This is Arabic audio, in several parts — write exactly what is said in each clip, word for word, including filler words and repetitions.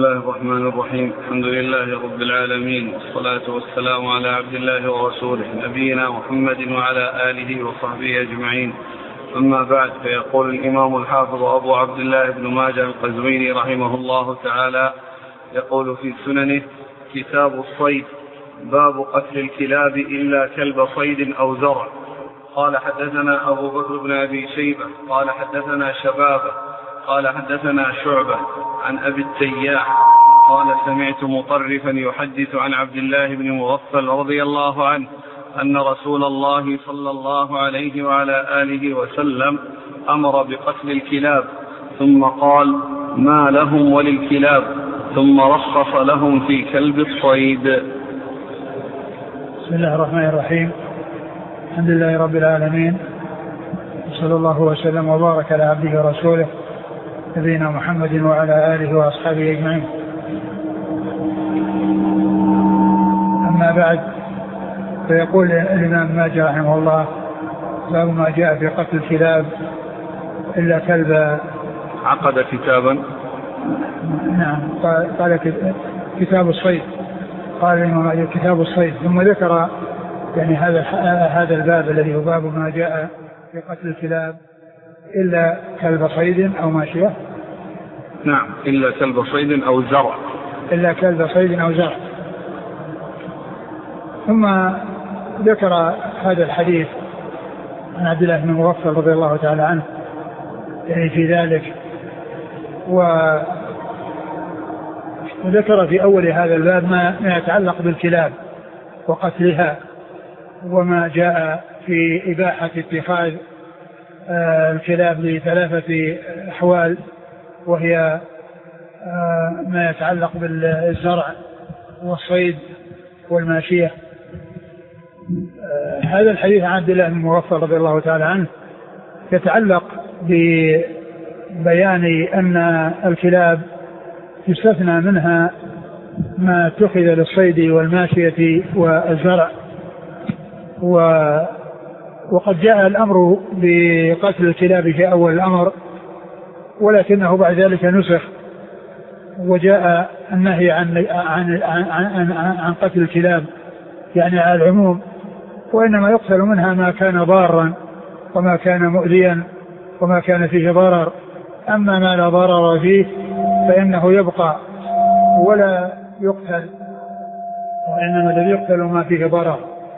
بسم الله الرحمن الرحيم. الحمد لله رب العالمين، والصلاة والسلام على عبد الله ورسوله نبينا محمد وعلى آله وصحبه أجمعين. أما بعد، فيقول الإمام الحافظ أبو عبد الله بن ماجه القزويني رحمه الله تعالى يقول في سننه: كتاب الصيد، باب قتل الكلاب إلا كلب صيد أو زرع. قال حدثنا أبو بكر بن أبي شيبة قال حدثنا شبابة قال حدثنا شعبة عن أبي التياح قال سمعت مطرفا يحدث عن عبد الله بن مغفل رضي الله عنه أن رسول الله صلى الله عليه وعلى آله وسلم أمر بقتل الكلاب، ثم قال: ما لهم وللكلاب، ثم رخص لهم في كلب الصيد. بسم الله الرحمن الرحيم. الحمد لله رب العالمين، صلى الله وسلم وبارك على عبده ورسوله نبينا محمد وعلى آله وأصحابه أجمعين. أما بعد، فيقول الإمام ماجه رحمه الله: باب ما جاء في قتل الكلاب إلا كلب. عقد كتابا. نعم، قال كتاب الصيد، قال الإمام كتاب الصيد، ثم ذكر يعني هذا هذا الباب الذي هو باب ما جاء في قتل الكلاب إلا كلب صيد أو ماشية. نعم، إلا كلب صيد أو زرع. إلا كلب صيد أو زرع. ثم ذكر هذا الحديث عن عبد الله بن مغفل رضي الله تعالى عنه يعني في ذلك، وذكر في أول هذا الباب ما يتعلق بالكلاب وقتلها، وما جاء في إباحة اتخاذ الكلاب لثلاثة أحوال، وهي ما يتعلق بالزرع والصيد والماشية. هذا الحديث عن عبد الله بن مغفل رضي الله تعالى عنه يتعلق ببيان أن الكلاب يستثنى منها ما اتخذ للصيد والماشية والزرع، وقد جاء الأمر بقتل الكلاب في أول الأمر، ولكنه بعد ذلك نسخ، وجاء النهي عن عن عن, عن قتل الكلاب يعني على العموم، وإنما يقتل منها ما كان ضارا وما كان مؤذيا وما كان فيه ضرر. أما ما لا ضرر فيه فإنه يبقى ولا يقتل، وإنما الذي يقتل ما فيه ضرر،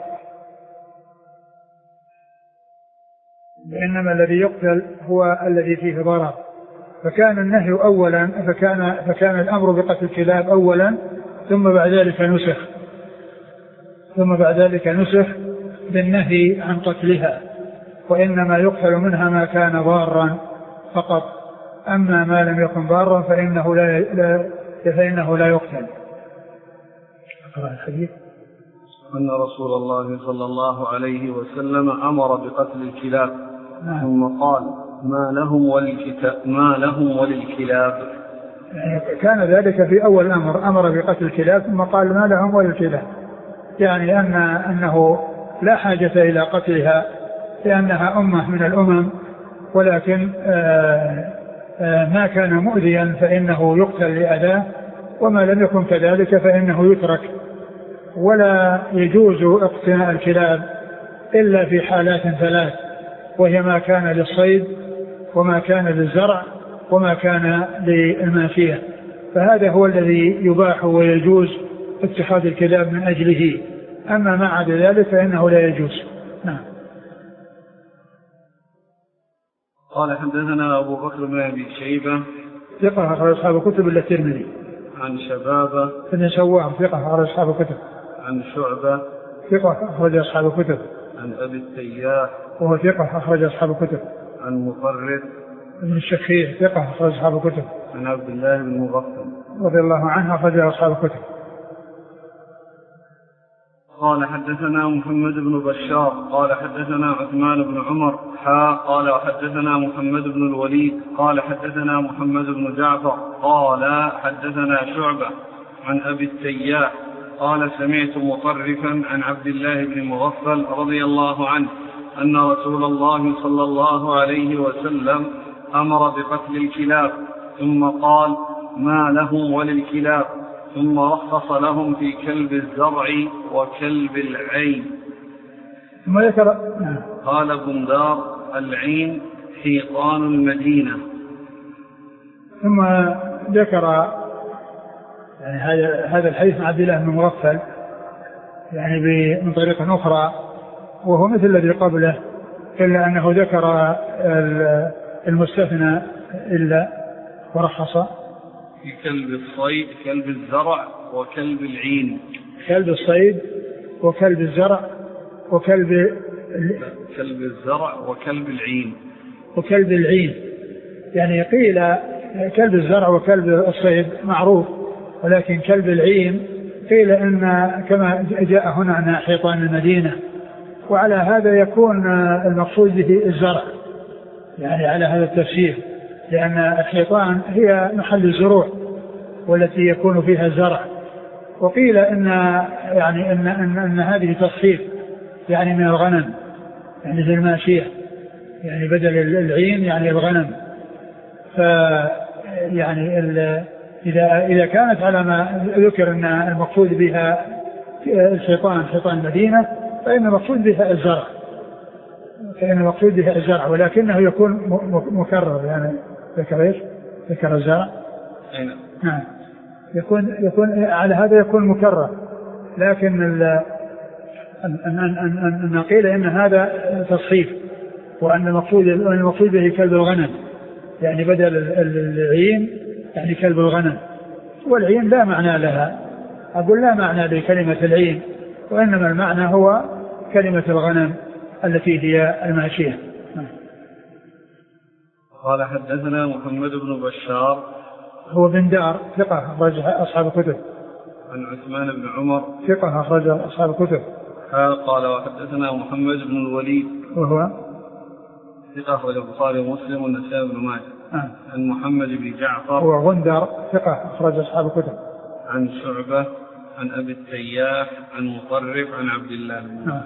وإنما الذي يقتل هو الذي فيه ضرر. فكان النهي أولا، فكان, فكان الأمر بقتل الكلاب أولا، ثم بعد ذلك نسخ ثم بعد ذلك نسخ بالنهي عن قتلها، وإنما يقتل منها ما كان ضارا فقط، أما ما لم يكن ضارا فإنه لا, لا, فإنه لا يقتل. أقرأ الحديث. أن رسول الله صلى الله عليه وسلم أمر بقتل الكلاب، نعم. ثم قال: ما لهم وللكتاب ما لهم وللكلاب. يعني كان ذلك في أول الأمر، أمر بقتل الكلاب ثم قال: ما لهم وللكلاب، يعني أن أنه لا حاجة إلى قتلها لأنها أمة من الأمم، ولكن آآ آآ ما كان مؤذيا فإنه يقتل لأذاه، وما لم يكن كذلك فإنه يترك. ولا يجوز اقتناء الكلاب إلا في حالات ثلاث، وهي ما كان للصيد وما كان للزرع وما كان للماشية، فهذا هو الذي يباح ويجوز اتخاذ الكلاب من أجله. أما ما عدا ذلك فإنه لا يجوز. نعم. قال حدثنا أبو بكر بن أبي شيبة ثقة أخرج أصحاب الكتب إلا الترمذي. عن شبابة بن سوار ثقة أخرج أصحاب الكتب. عن شعبة ثقة أخرج أصحاب الكتب. عن أبي التياح وهو ثقة أخرج أصحاب الكتب. عن مطرف بن الشخير ثقة أخرج أصحاب الكتب. عن عبد الله بن مغفل رضي الله عنه أخرج أصحاب الكتب. قال حدثنا محمد بن بشار قال حدثنا عثمان بن عمر حا قال حدثنا محمد بن الوليد قال حدثنا محمد بن جعفر قال حدثنا شعبة عن أبي التياح قال سمعت مطرفا عن عبد الله بن مغفل رضي الله عنه أن رسول الله صلى الله عليه وسلم أمر بقتل الكلاب، ثم قال: ما لهم وللكلاب، ثم رخص لهم في كلب الزرع وكلب العين. ثم ذكر قال بندار العين حيطان المدينة. ثم ذكر يعني هذا هذا الحديث عن عبد الله بن مغفل يعني من طريق أخرى وهو مثل الذي قبله، إلا أنه ذكر المستثنى إلا ورخص في كلب الصيد كلب الزرع وكلب العين. كلب الصيد وكلب الزرع وكلب كلب الزرع وكلب العين وكلب العين. يعني قيل كلب الزرع وكلب الصيد معروف، ولكن كلب العين قيل إن كما جاء هنا عن حيطان المدينة، وعلى هذا يكون المقصود به الزرع، يعني على هذا التفسير، لأن الحيطان هي محل الزروع والتي يكون فيها الزرع. وقيل إن يعني إن إن, إن هذه تصحيف يعني من الغنم، يعني في الماشية، يعني بدل العين يعني الغنم. ف يعني إذا إذا كانت على ما ذكر أن المقصود بها الحيطان حيطان المدينة، فإن المقصود بها الزرع، فإن المقصود بها الزرع، ولكنه يكون مكرر. يعني ذكر إيش؟ ذكر الزرع. نعم. يكون يكون على هذا يكون مكرر، لكن ال أن قيل إن هذا تصحيف، وأن المقصود المقصود به كلب الغنم، يعني بدل العين يعني كلب الغنم. والعين لا معنى لها، أقول لا معنى لكلمة العين، وإنما المعنى هو كلمة الغنم التي هي الماشية. قال حدثنا محمد بن بشار هو بندار ثقة أخرج أصحاب الكتب. عن عثمان بن عمر ثقة أخرج أصحاب الكتب. قال وحدثنا محمد بن الوليد وهو ثقة أخرج البخاري ومسلم والنسائي بن ماجه. آه. عن محمد بن جعفر هو غندر ثقة أخرج أصحاب الكتب. عن شعبة عن أبي التياح عن مطرف عن عبد الله. آه.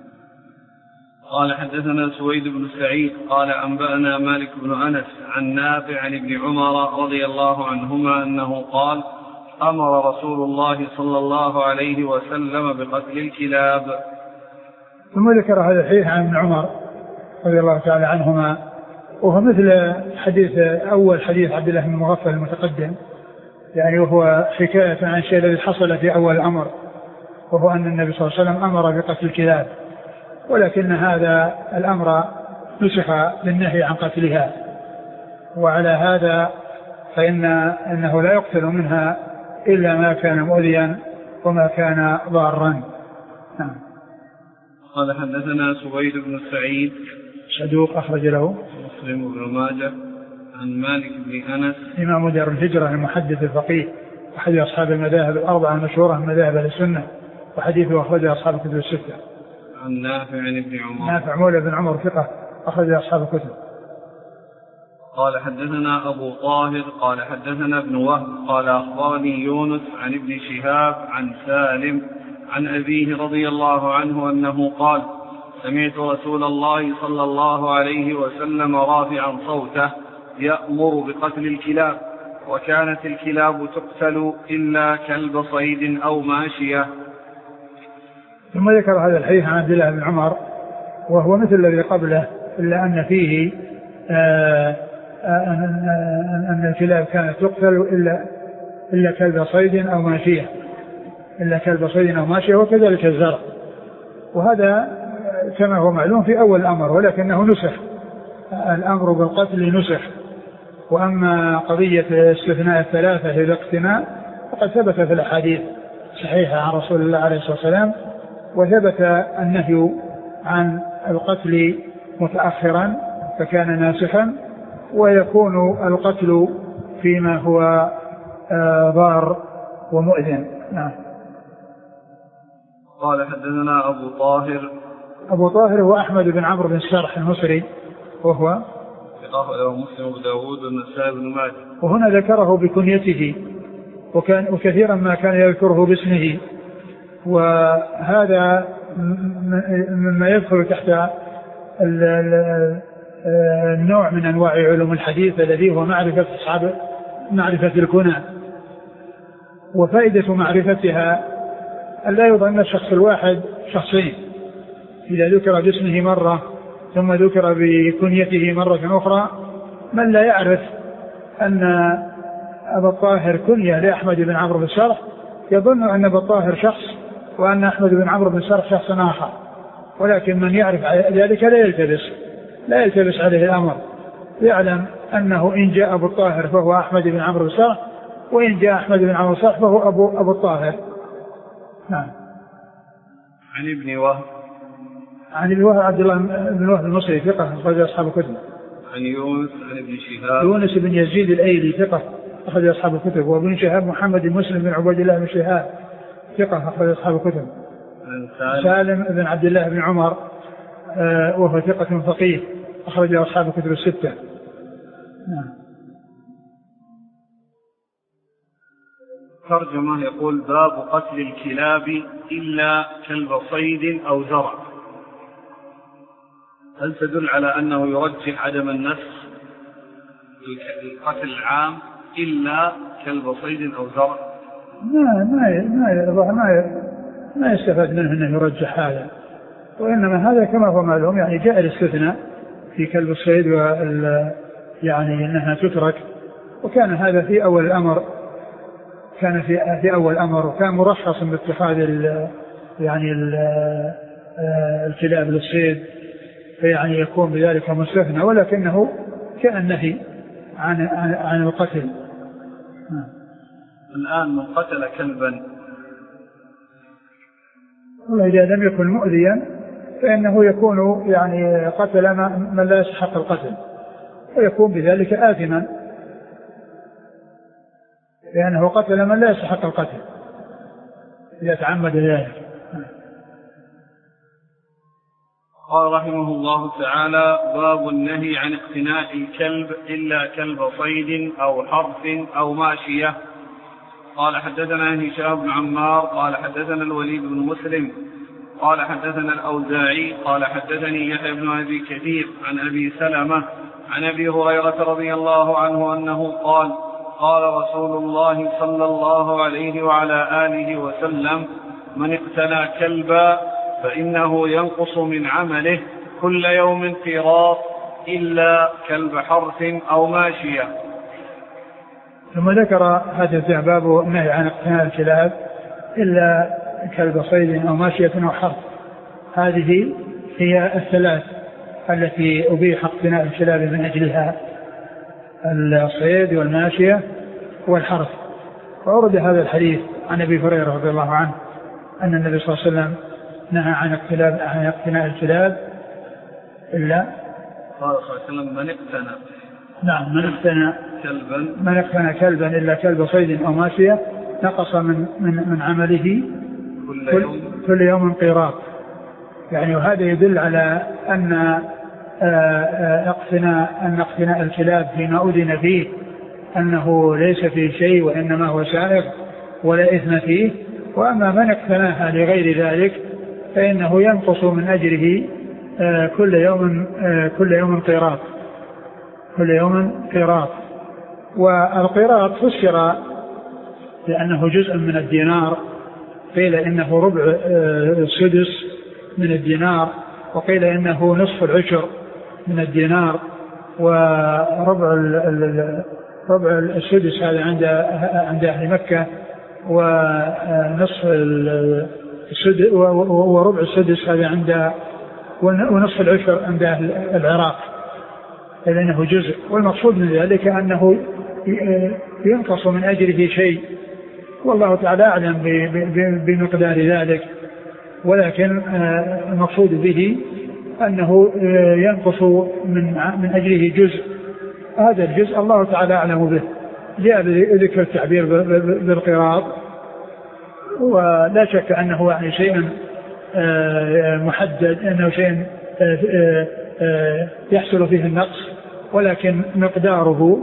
قال حدثنا سويد بن سعيد قال أنبأنا مالك بن أنس عن نافع عن ابن عمر رضي الله عنهما أنه قال أمر رسول الله صلى الله عليه وسلم بقتل الكلاب. ثم ذكر هذا الحديث عن ابن عمر رضي الله تعالى عنهما، وهو مثل حديث أول حديث عبد الله بن مغفل المتقدم، يعني وهو حكاية عن الشيء الذي حصل في أول الأمر، وهو أن النبي صلى الله عليه وسلم أمر بقتل الكلاب، ولكن هذا الأمر نسخ بالنهي عن قتلها، وعلى هذا فإن أنه لا يقتل منها إلا ما كان مؤذيا وما كان ضارا. نعم. قال حدثنا سويد بن سعيد صدوق أخرج له مسلم بن ماجه عن مالك بن أنس إمام دار الهجرة المحدث الفقيه وحديث أصحاب المذاهب الأربعة المشهورة من مذاهب أهل السنة، وحديثه أخرجه أصحاب الكتب الستة. عن نافع عن ابن عمر نافع مولى بن عمر ثقة أخرج أصحاب الكتب. قال حدثنا أبو طاهر قال حدثنا ابن وهب قال أخبرني يونس عن ابن شهاب عن سالم عن أبيه رضي الله عنه أنه قال سمعت رسول الله صلى الله عليه وسلم رافعا صوته يأمر بقتل الكلاب، وكانت الكلاب تقتل إلا كلب صيد أو ماشية. ثم ذكر هذا الحديث عن عبد الله بن عمر وهو مثل الذي قبله، إلا أن فيه آآ آآ أن الكلاب كانت تقتل إلا إلا كلب صيد أو ماشية، إلا كلب صيد أو ماشية، وكذلك الزرع. وهذا كما هو معلوم في أول الأمر، ولكنه نسخ، الأمر بالقتل نسخ. وأما قضية استثناء الثلاثة إلى اقتناء فقد ثبت في الأحاديث صحيحة عن رسول الله عليه الصلاة والسلام، وثبت النهي عن القتل متأخرا فكان ناسخا، ويكون القتل فيما هو ضار ومؤذن. نعم. قال حدثنا أبو طاهر أبو طاهر هو أحمد بن عمرو بن السرح المصري، وهو له مسلم وداود والنسائي بن ماجه. وهنا ذكره بكنيته، وكان وكثيرا ما كان يذكره باسمه، وهذا مما يدخل تحت النوع من أنواع علوم الحديث الذي هو معرفة أصحاب معرفة الكنى، وفائدة معرفتها أن لا يظن الشخص الواحد شخصين، إذا ذكر باسمه مرة ثم ذكر بكنيته مرة أخرى، من لا يعرف أن أبا الطاهر كنية لأحمد بن عمرو بن سرح يظن أن أبا الطاهر شخص وأن أحمد بن عمرو بن سرح شخص آخر، ولكن من يعرف ذلك لا يلتبس لا يلتبس عليه الأمر، يعلم أنه إن جاء أبو الطاهر فهو أحمد بن عمرو بن سرح، وإن جاء أحمد بن عمرو بن سرح فهو أبو, أبو الطاهر. نعم. عن ابن وهب عن ابن وهب عبد الله بن وهب المصري ثقة أخرج أصحاب الكتب. عن يونس عن ابن شهاب يونس بن يزيد الأيلي ثقة أخرج أصحاب الكتب. وابن شهاب محمد بن مسلم بن عبيد الله بن شهاب ثقة أخرج أصحاب الكتب. عن سالم, سالم بن عبد الله بن عمر آه وهو ثقة فقيه أخرج أصحاب الكتب الستة. نعم. ترجمة يقول باب قتل الكلاب إلا كلب صيد أو زرع. هل تدل على أنه يرجح عدم النسخ القتل العام إلا كلب صيد أو زرع؟ ما ما ما ما, ما يستفاد منه أنه يرجح هذا، وإنما هذا كما هو معلوم يعني جاء الاستثناء في كلب الصيد وال يعني أنها تترك، وكان هذا في أول الأمر كان في في أول الأمر وكان مرخص باتخاذ ال يعني ال الكلاب للصيد، فيعني يكون بذلك مستثنى، ولكنه كان نهي عن عن, عن القتل. الآن من قتل كلبا إذا لم يكن مؤذيا فإنه يكون يعني قتل من لا يستحق القتل، ويكون بذلك آثما لأنه قتل من لا يستحق القتل إذا تعمد ذلك. قال رحمه الله تعالى باب النهي عن اقتناء الكلب إلا كلب صيد أو حرث أو ماشية. قال حدثنا هشام بن عمار قال حدثنا الوليد بن مسلم قال حدثنا الأوزاعي قال حدثني يحيى بن أبي كثير عن أبي سلمة عن أبي هريرة رضي الله عنه أنه قال قال رسول الله صلى الله عليه وعلى آله وسلم من اقتنى كلبا فإنه ينقص من عمله كل يوم قيراط إلا كلب حرث أو ماشية. ثم ذكر هذا الباب النهي عن اقتناء الكلاب إلا كلب صيد أو ماشية أو حرث. هذه هي الثلاث التي أبيح اقتناء الكلاب من أجلها، الصيد والماشية والحرث. وأورد هذا الحديث عن أبي هريرة رضي الله عنه أن النبي صلى الله عليه وسلم نهى عن اقتناء عن اقتناء الكلاب إلا قال صلى الله عليه وسلم من اقتنى نعم من اقتنى كلبا من اقتنى كلبا إلا كلب صيد أو ماشية نقص من من من عمله كل, كل يوم كل يوم قيراط. يعني وهذا يدل على أن اقتناء أن اقتناء الكلاب فيما أذن فيه أنه ليس فيه شيء وإنما هو سائغ ولا إثم فيه. وأما من اقتناها لغير ذلك فإنه ينقص من أجره كل يوم كل يوم قيراط كل يوم قيراط. والقيراط فسر لأنه جزء من الدينار، قيل إنه ربع السدس من الدينار، وقيل إنه نصف العشر من الدينار، وربع ربع السدس هذا عند عند أهل مكة، ونصف السدس وربع السدس هذا عند ونصف العشر عند أهل العراق، لأنه جزء. والمقصود من ذلك أنه ينقص من أجره شيء، والله تعالى أعلم بمقدار ذلك، ولكن المقصود به أنه ينقص من من أجره جزء. هذا الجزء الله تعالى أعلم به، جاء بذكر التعبير بالقراط، ولا شك أنه يعني شيء محدد، أنه شيء يحصل فيه النقص، ولكن مقداره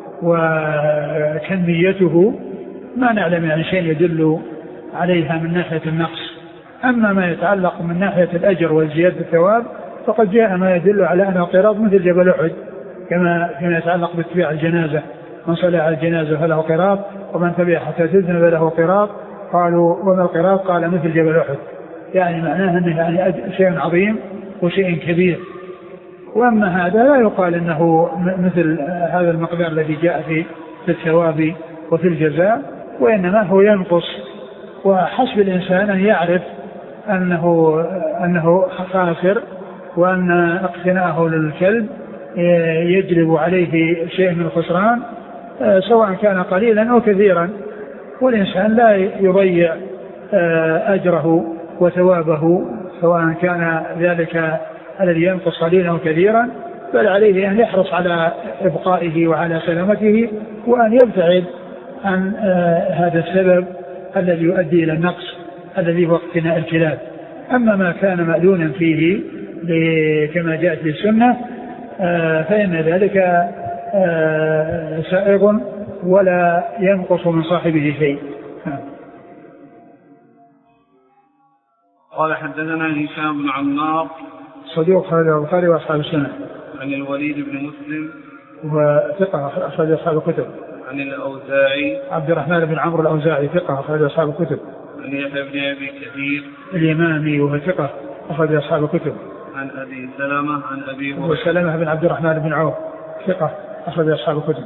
وكميته ما نعلم يعني شيء يدل عليها من ناحية النقص. أما ما يتعلق من ناحية الأجر والزيادة الثواب فقد جاء ما يدل على أن القراط مثل جبل أحد، كما فيما يتعلق باتباع الجنازة من صلى على الجنازة فله قراط ومن تبع حتى تدفن فله قراط. قالوا وما القراط؟ قال مثل جبل أحد، يعني معناه أنه يعني شيء عظيم وشيء كبير. وأما هذا لا يقال أنه مثل هذا المقدار الذي جاء في الثواب وفي الجزاء، وإنما هو ينقص. وحسب الإنسان أن يعرف أنه أنه خاسر، وأن اقتناءه للكلب يجلب عليه شيء من الخسران سواء كان قليلا أو كثيرا، والإنسان لا يضيع أجره وثوابه سواء كان ذلك الذي ينقص قليلا أو كثيرا، بل عليه أن يحرص على إبقائه وعلى سلامته، وأن يبتعد عن هذا السبب الذي يؤدي إلى النقص الذي هو اقتناء الكلاب. أما ما كان مأذونا فيه كما جاءت في السنة فإن ذلك سائغ ولا ينقص من صاحبه شيء. قال حدثنا هشام بن عمار صديق خالد البخاري وأصحاب السنة. عن الوليد بن مسلم وثقة أخرج أصحاب الكتب. عن الأوزاعي عبد الرحمن بن عمرو الأوزاعي ثقة أخرج أصحاب الكتب. عن يحيى بن أبي كثير اليمامي وهو ثقة أخرج أصحاب الكتب. عن أبي سلمة عن أبي هريرة سلمة بن عبد الرحمن بن عوف ثقة أخرج أصحاب الكتب.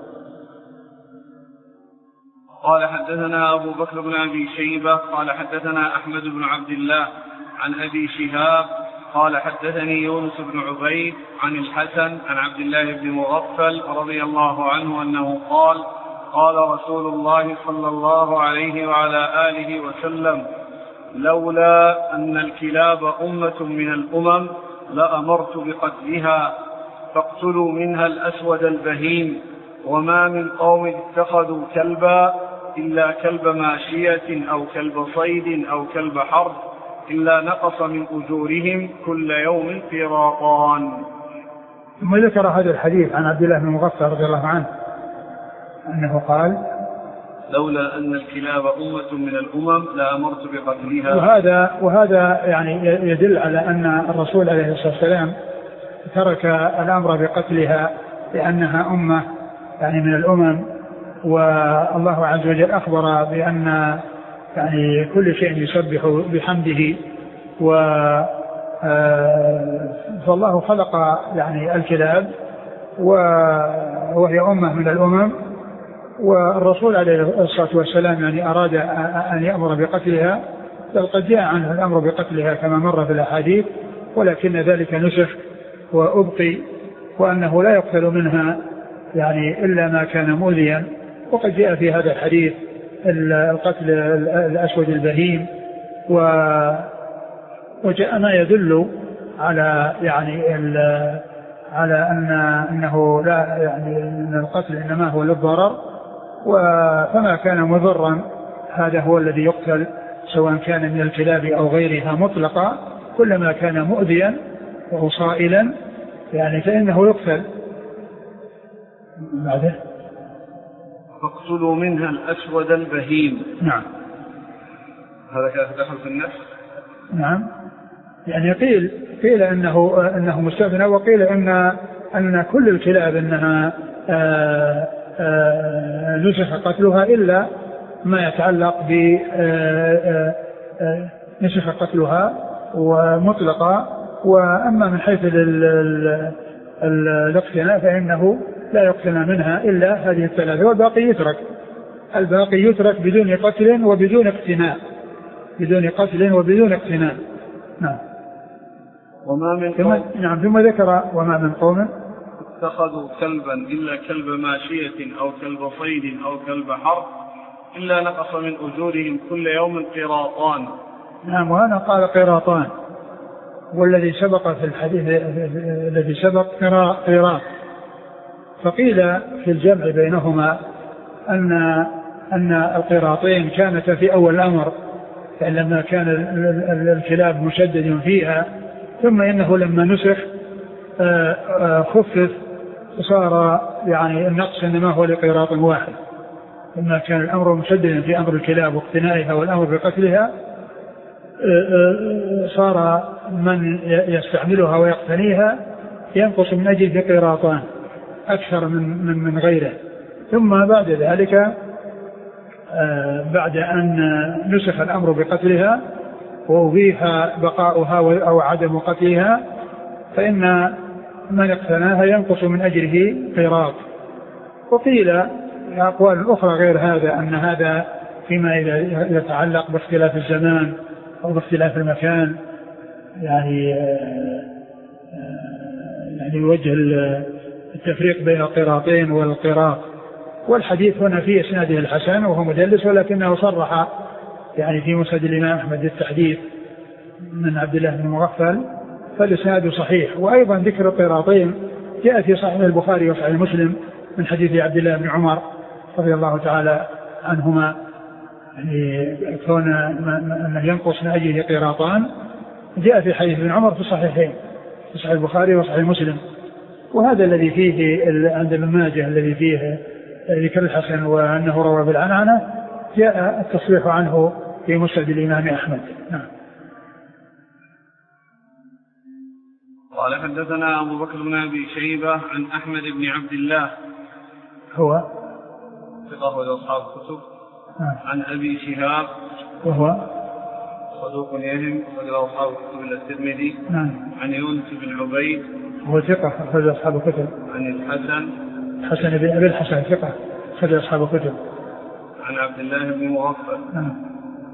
قال حدثنا أبو بكر بن أبي شيبة قال حدثنا أحمد بن عبد الله عن أبي شهاب قال حدثني يونس بن عبيد عن الحسن عن عبد الله بن مغفل رضي الله عنه أنه قال قال رسول الله صلى الله عليه وعلى آله وسلم لولا أن الكلاب أمة من الأمم لأمرت بقتلها فاقتلوا منها الأسود البهيم وما من قوم اتخذوا كلبا إلا كلب ماشية أو كلب صيد أو كلب حرب إلا نقص من أجورهم كل يوم قيراطان. ثم ذكر هذا الحديث عن عبد الله بن مغفل رضي الله عنه أنه قال لولا أن الكلاب أمة من الأمم لأمرت بقتلها. وهذا وهذا يعني يدل على أن الرسول عليه الصلاة والسلام ترك الأمر بقتلها لأنها أمة يعني من الأمم، والله عز وجل أخبر بأن يعني كل شيء يسبح بحمده، و فالله خلق يعني الكلاب وهي أمة من الأمم، والرسول عليه الصلاة والسلام يعني أراد أن يأمر بقتلها، بل قد جاء عنه الأمر بقتلها كما مر في الأحاديث، ولكن ذلك نسخ وأبقي، وأنه لا يقتل منها يعني إلا ما كان مؤذيا. وقد جاء في هذا الحديث القتل الأسود البهيم، وجاء ما يدل على يعني على أن أنه لا يعني أن القتل إنما هو للضرر، فما كان مضرا هذا هو الذي يقتل سواء كان من الكلاب أو غيرها مطلقا، كلما كان مؤذيا وصائلا يعني فإنه يقتل. بعده فاقتلوا منها الأسود البهيم. نعم هذا كان دخل في النفس. نعم يعني قيل قيل انه انه مستثنى، وقيل ان ان كل الكلاب انها آآ آآ نسخ قتلها الا ما يتعلق ب نسخ قتلها ومطلقا، واما من حيث الاقتناء فانه لا يقتنى منها الا هذه الثلاثه، والباقي يترك. الباقي يترك بدون قتل وبدون اقتناء، بدون قتل وبدون اقتناء. نعم. وما من قوم نعم ثم ذكر وما من قوم اتخذوا كلبا إلا كلب ماشية أو كلب صيد أو كلب حرب إلا نقص من أجورهم كل يوم قيراطان. نعم وأنا قال قيراطان، والذي سبق في الحديث الذي سبق قيراط، فقيل في الجمع بينهما أن أن القيراطين كانت في أول الأمر لما كان الكلاب مشدد فيها، ثم إنه لما نسخ خفف صار يعني النقص إنما هو لقيراط واحد. لما كان الأمر مشددا في أمر الكلاب واقتنائها والأمر بقتلها صار من يستعملها ويقتنيها ينقص من أجل قيراطان أكثر من من من غيره، ثم بعد ذلك بعد أن نسخ الأمر بقتلها وأبيح بقاؤها أو عدم قتلها فإن من اقتناها ينقص من أجره قيراط. وقيل أقوال أخرى غير هذا أن هذا فيما يتعلق باختلاف الزمان أو باختلاف المكان يعني يعني يوجه التفريق بين القيراطين والقيراط. والحديث هنا في إسناده الحسن وهو مدلس ولكنه صرح يعني في مسند الإمام أحمد التحديث من عبد الله بن مغفل فالإسناد صحيح. وأيضا ذكر القيراطين جاء في صحيح البخاري وصحيح مسلم من حديث عبد الله بن عمر رضي الله تعالى عنهما يعني كون أنه ينقص من أجله قيراطان جاء في حديث ابن عمر في الصحيحين في صحيح البخاري وصحيح مسلم. وهذا الذي فيه عند ابن ماجه الذي فيه ذكر الحسن وأنه روى بالعنعنة جاء التصريح عنه في مسند الإمام أحمد. نعم. قال حدثنا أبو بكر بن أبي شيبة عن أحمد بن عبد الله هو ثقة أصحاب الكتب نعم. عن أبي شهاب وهو صدوق يهم وله أصحاب الكتب إلا الترمذي نعم. عن يونس بن عبيد هو ثقة أخرج أصحاب الكتب. عن الحسن حسن بن أبي الحسن ثقة أخرج أصحاب الكتب. عن عبد الله بن مغفل نعم.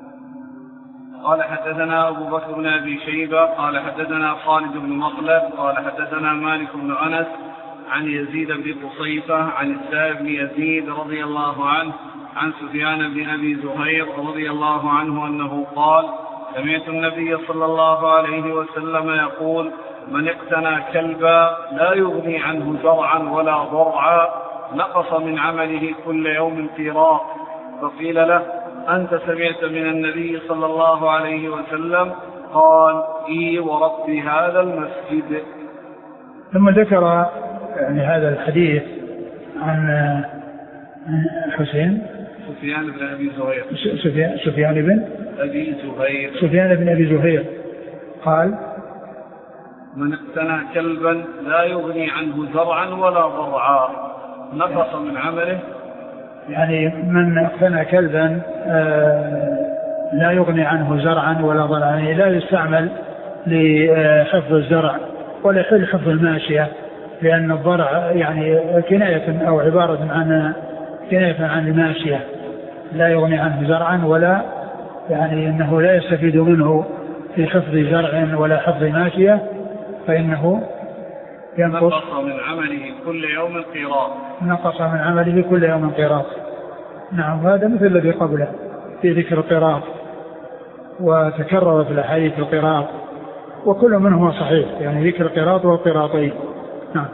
قال حدثنا أبو بكر بن أبي شيبة قال حدثنا خالد بن مخلد قال حدثنا مالك بن أنس عن يزيد بن قصيفة عن السائب بن يزيد رضي الله عنه عن سفيان بن أبي زهير رضي الله عنه أنه قال سمعت النبي صلى الله عليه وسلم يقول من اقتنى كلبا لا يغني عنه زرعا ولا ضرعا نقص من عمله كل يوم قيراط. فقيل له أنت سمعت من النبي صلى الله عليه وسلم؟ قال إي ورب هذا المسجد. ثم ذكر يعني هذا الحديث عن حسين سفيان بن أبي زهير سفيان, سفيان بن أبي زهير سفيان بن أبي زهير قال من اقتنى كلبا لا يغني عنه زرعا ولا ضرعا نقص من عمله. يعني من اقتنى كلبا لا يغني عنه زرعا ولا ضرعا يعني لا يستعمل لحفظ الزرع ولا يحل حفظ الماشية لأن الضرع يعني كناية أو عبارة عن كناية عن الماشية لا يغني عنه زرعا ولا يعني أنه لا يستفيد منه في حفظ زرع ولا حفظ ماشية فإنه ينقص نقص من عمله كل يوم قيراط نقص من عمله كل يوم قيراط. نعم. هذا مثل الذي قبله في ذكر القيراط وتكرر في الأحاديث القيراط وكل منهما صحيح يعني ذكر القيراط والقيراطين. نعم.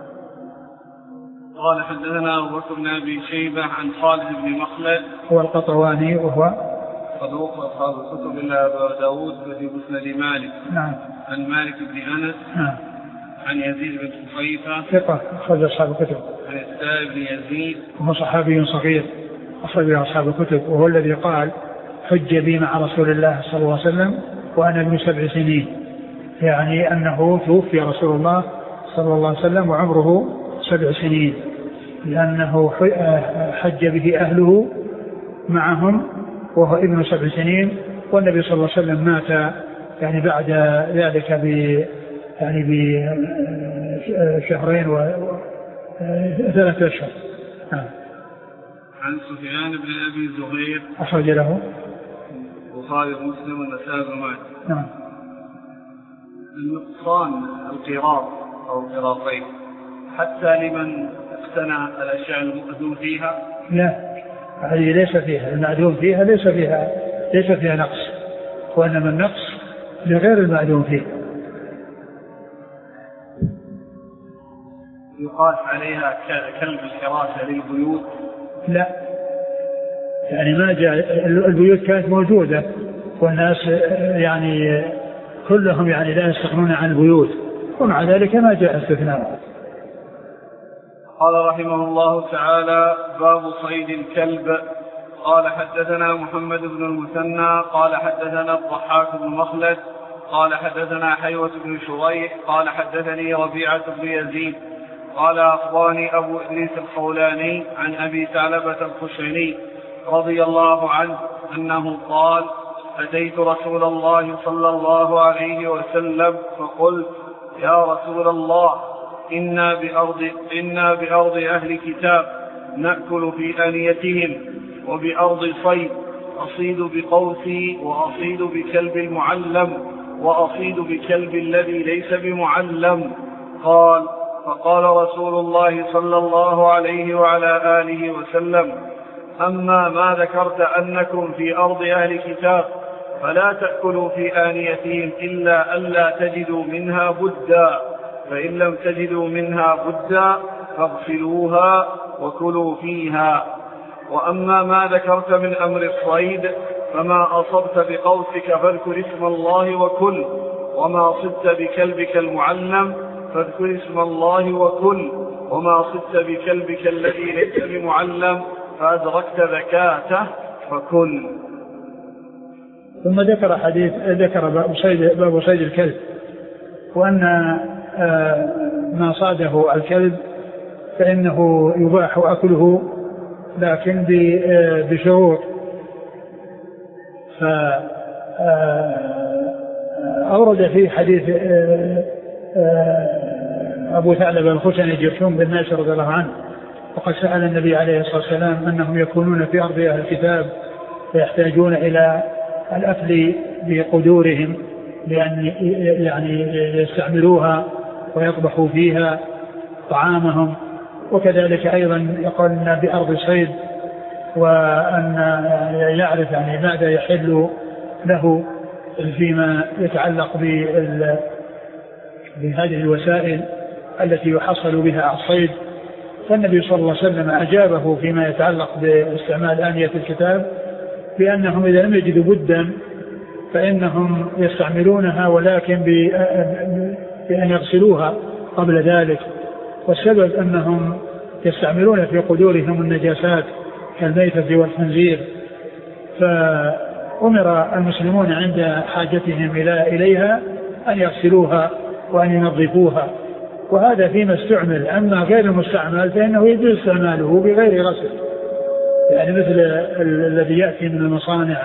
قال حدثنا أبو بكر بن أبي شيبة عن خالد بن مخلد هو القطواني وهو صدوق أصحاب الكتب إلا أبا داود في مسند مالك. نعم. عن مالك بن أنس. نعم. عن يزيد بن قصيفة ثقة أخرج أصحاب الكتب. عن السائب بن يزيد وهو صحابي صغير أخرج أصحاب الكتب وهو الذي قال حج بي مع رسول الله صلى الله عليه وسلم وأنا ابن سبع سنين يعني أنه توفي رسول الله صلى الله عليه وسلم وعمره سبع سنين لأنه حج به أهله معهم وهو ابن سبع سنين والنبي صلى الله عليه وسلم مات يعني بعد ذلك ب يعني بشهرين وثلاثة أشهر. عن سفيان بن أبي زهير أخرج له البخاري ومسلم والنسائي بن ماجه. نعم. النقصان القيراط أو القيراطين حتى لمن اقتنى الأشياء المأذون فيها؟ لا هذه ليس فيها المأذون فيها ليس فيها ليس فيها نقص وإنما النقص لغير المأذون فيه. يقاس عليها كلب الحراسة للبيوت؟ لا يعني ما جاء البيوت كانت موجودة والناس يعني كلهم يعني لا يستغنون عن البيوت ومع ذلك ما جاء استثناء. قال رحمه الله تعالى باب صيد الكلب. قال حدثنا محمد بن المثنى قال حدثنا الضحاك بن مخلد قال حدثنا حيوة بن شريح قال حدثني ربيعة بن يزيد قال أخبرني أبو إدريس الخولاني عن أبي ثعلبة الخشني رضي الله عنه أنه قال: أتيت رسول الله صلى الله عليه وسلم فقلت: يا رسول الله، إنا بأرض, إنا بأرض أهل كتاب نأكل في آنيتهم، وبأرض صيد أصيد بقوسي وأصيد بكلب المعلم وأصيد بكلب الذي ليس بمعلم. قال: فقال رسول الله صلى الله عليه وعلى آله وسلم: أما ما ذكرت أنكم في أرض أهل كتاب فلا تأكلوا في آنيتهم إلا ألا تجدوا منها بدا، فإن لم تجدوا منها بدا فاغسلوها وكلوا فيها. وأما ما ذكرت من أمر الصيد فما أصبت بقوسك فاذكر اسم الله وكل، وما صدت بكلبك المعلم فاذكر اسم الله وكل، وما صدت بكلبك الذي ليس بمعلم فأدركت ذكاته فكل. ثم ذكر حديث ذكر باب صيد, باب صيد الكلب، وأن ما صاده الكلب فإنه يباح أكله لكن بشروط. فأورد في حديث أبو ثعلبة الخشني جرثوم بن ناشر رضي الله عنه، وقد سأل النبي عليه الصلاة والسلام أنهم يكونون في أرض أهل الكتاب فيحتاجون إلى الأكل بقدورهم لأن يعني يستعملوها ويطبخوا فيها طعامهم، وكذلك أيضا يقولنا بأرض صيد، وأن يعرف يعني ماذا يحل له فيما يتعلق بهذه الوسائل التي يحصل بها الصيد. فالنبي صلى الله عليه وسلم أجابه فيما يتعلق باستعمال آنية الكتاب بأنهم إذا لم يجدوا بدا فإنهم يستعملونها، ولكن بأن يغسلوها قبل ذلك. والسبب أنهم يستعملون في قدورهم النجاسات كالميتة والخنزير، فأمر المسلمون عند حاجتهم إليها أن يغسلوها وأن ينظفوها، وهذا فيما استعمل. أما غير المستعمل فإنه يجوز استعماله بغير غسل، يعني مثل الذي يأتي من المصانع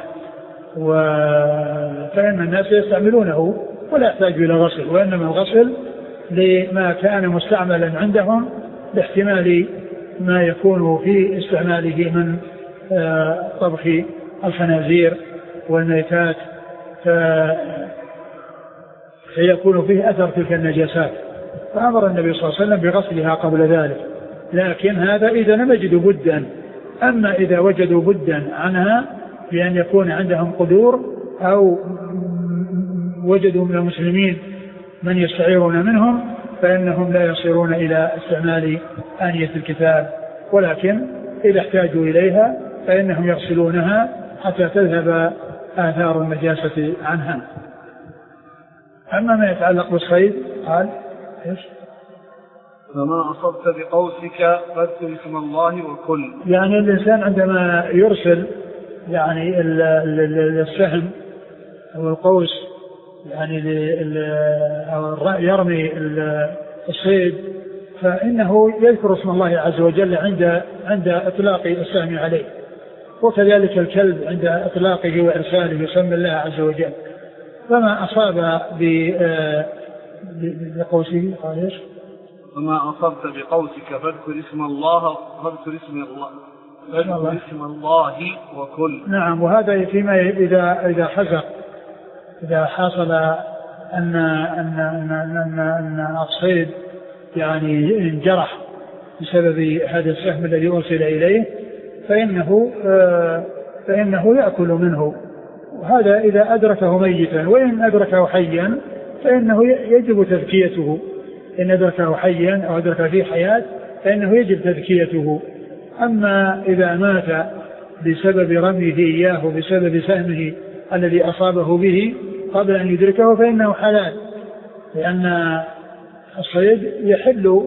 فإن الناس يستعملونه ولا يحتاج إلى غسل، وإنما الغسل لما كان مستعملا عندهم لاحتمال ما يكون في استعماله من طبخ الخنازير والميتات فيكون فيه أثر تلك النجاسات، فأمر النبي صلى الله عليه وسلم بغسلها قبل ذلك. لكن هذا إذا لم يجدوا بدا. أما إذا وجدوا بدا عنها بأن يكون عندهم قدور أو وجدوا من المسلمين من يستعيرون منهم فإنهم لا يصيرون إلى استعمال آنية الكتاب، ولكن إذا احتاجوا إليها فإنهم يغسلونها حتى تذهب آثار النجاسة عنها. أما ما يتعلق بالصيد قال إيش؟ فما أصبت بقوسك فاذكر اسم الله وكل. يعني الإنسان عندما يرسل يعني السهم أو القوس يعني أو يرمي الصيد فإنه يذكر اسم الله عز وجل عند عند إطلاق السهم عليه، وكذلك الكلب عند إطلاقه وإرساله يسمي الله عز وجل. فما أصاب بقوسه قال إيش؟ وما أصبت بقوسك فاذكر اسم الله فاذكر اسم الله فاذكر اسم الله وكل. نعم، وهذا فيما إذا إذا حزق إذا حصل أن أن أن أن, أن الصيد يعني انجرح بسبب هذا السهم الذي أرسل إليه فإنه فإنه يأكل منه، وهذا إذا أدركه ميتا. وإن أدركه حيا فإنه يجب تذكيته، إن أدركه حيا أو أدرك فيه حياة فإنه يجب تذكيته. أما إذا مات بسبب رميه إياه بسبب سهمه الذي أصابه به قبل أن يدركه فإنه حلال، لأن الصيد يحل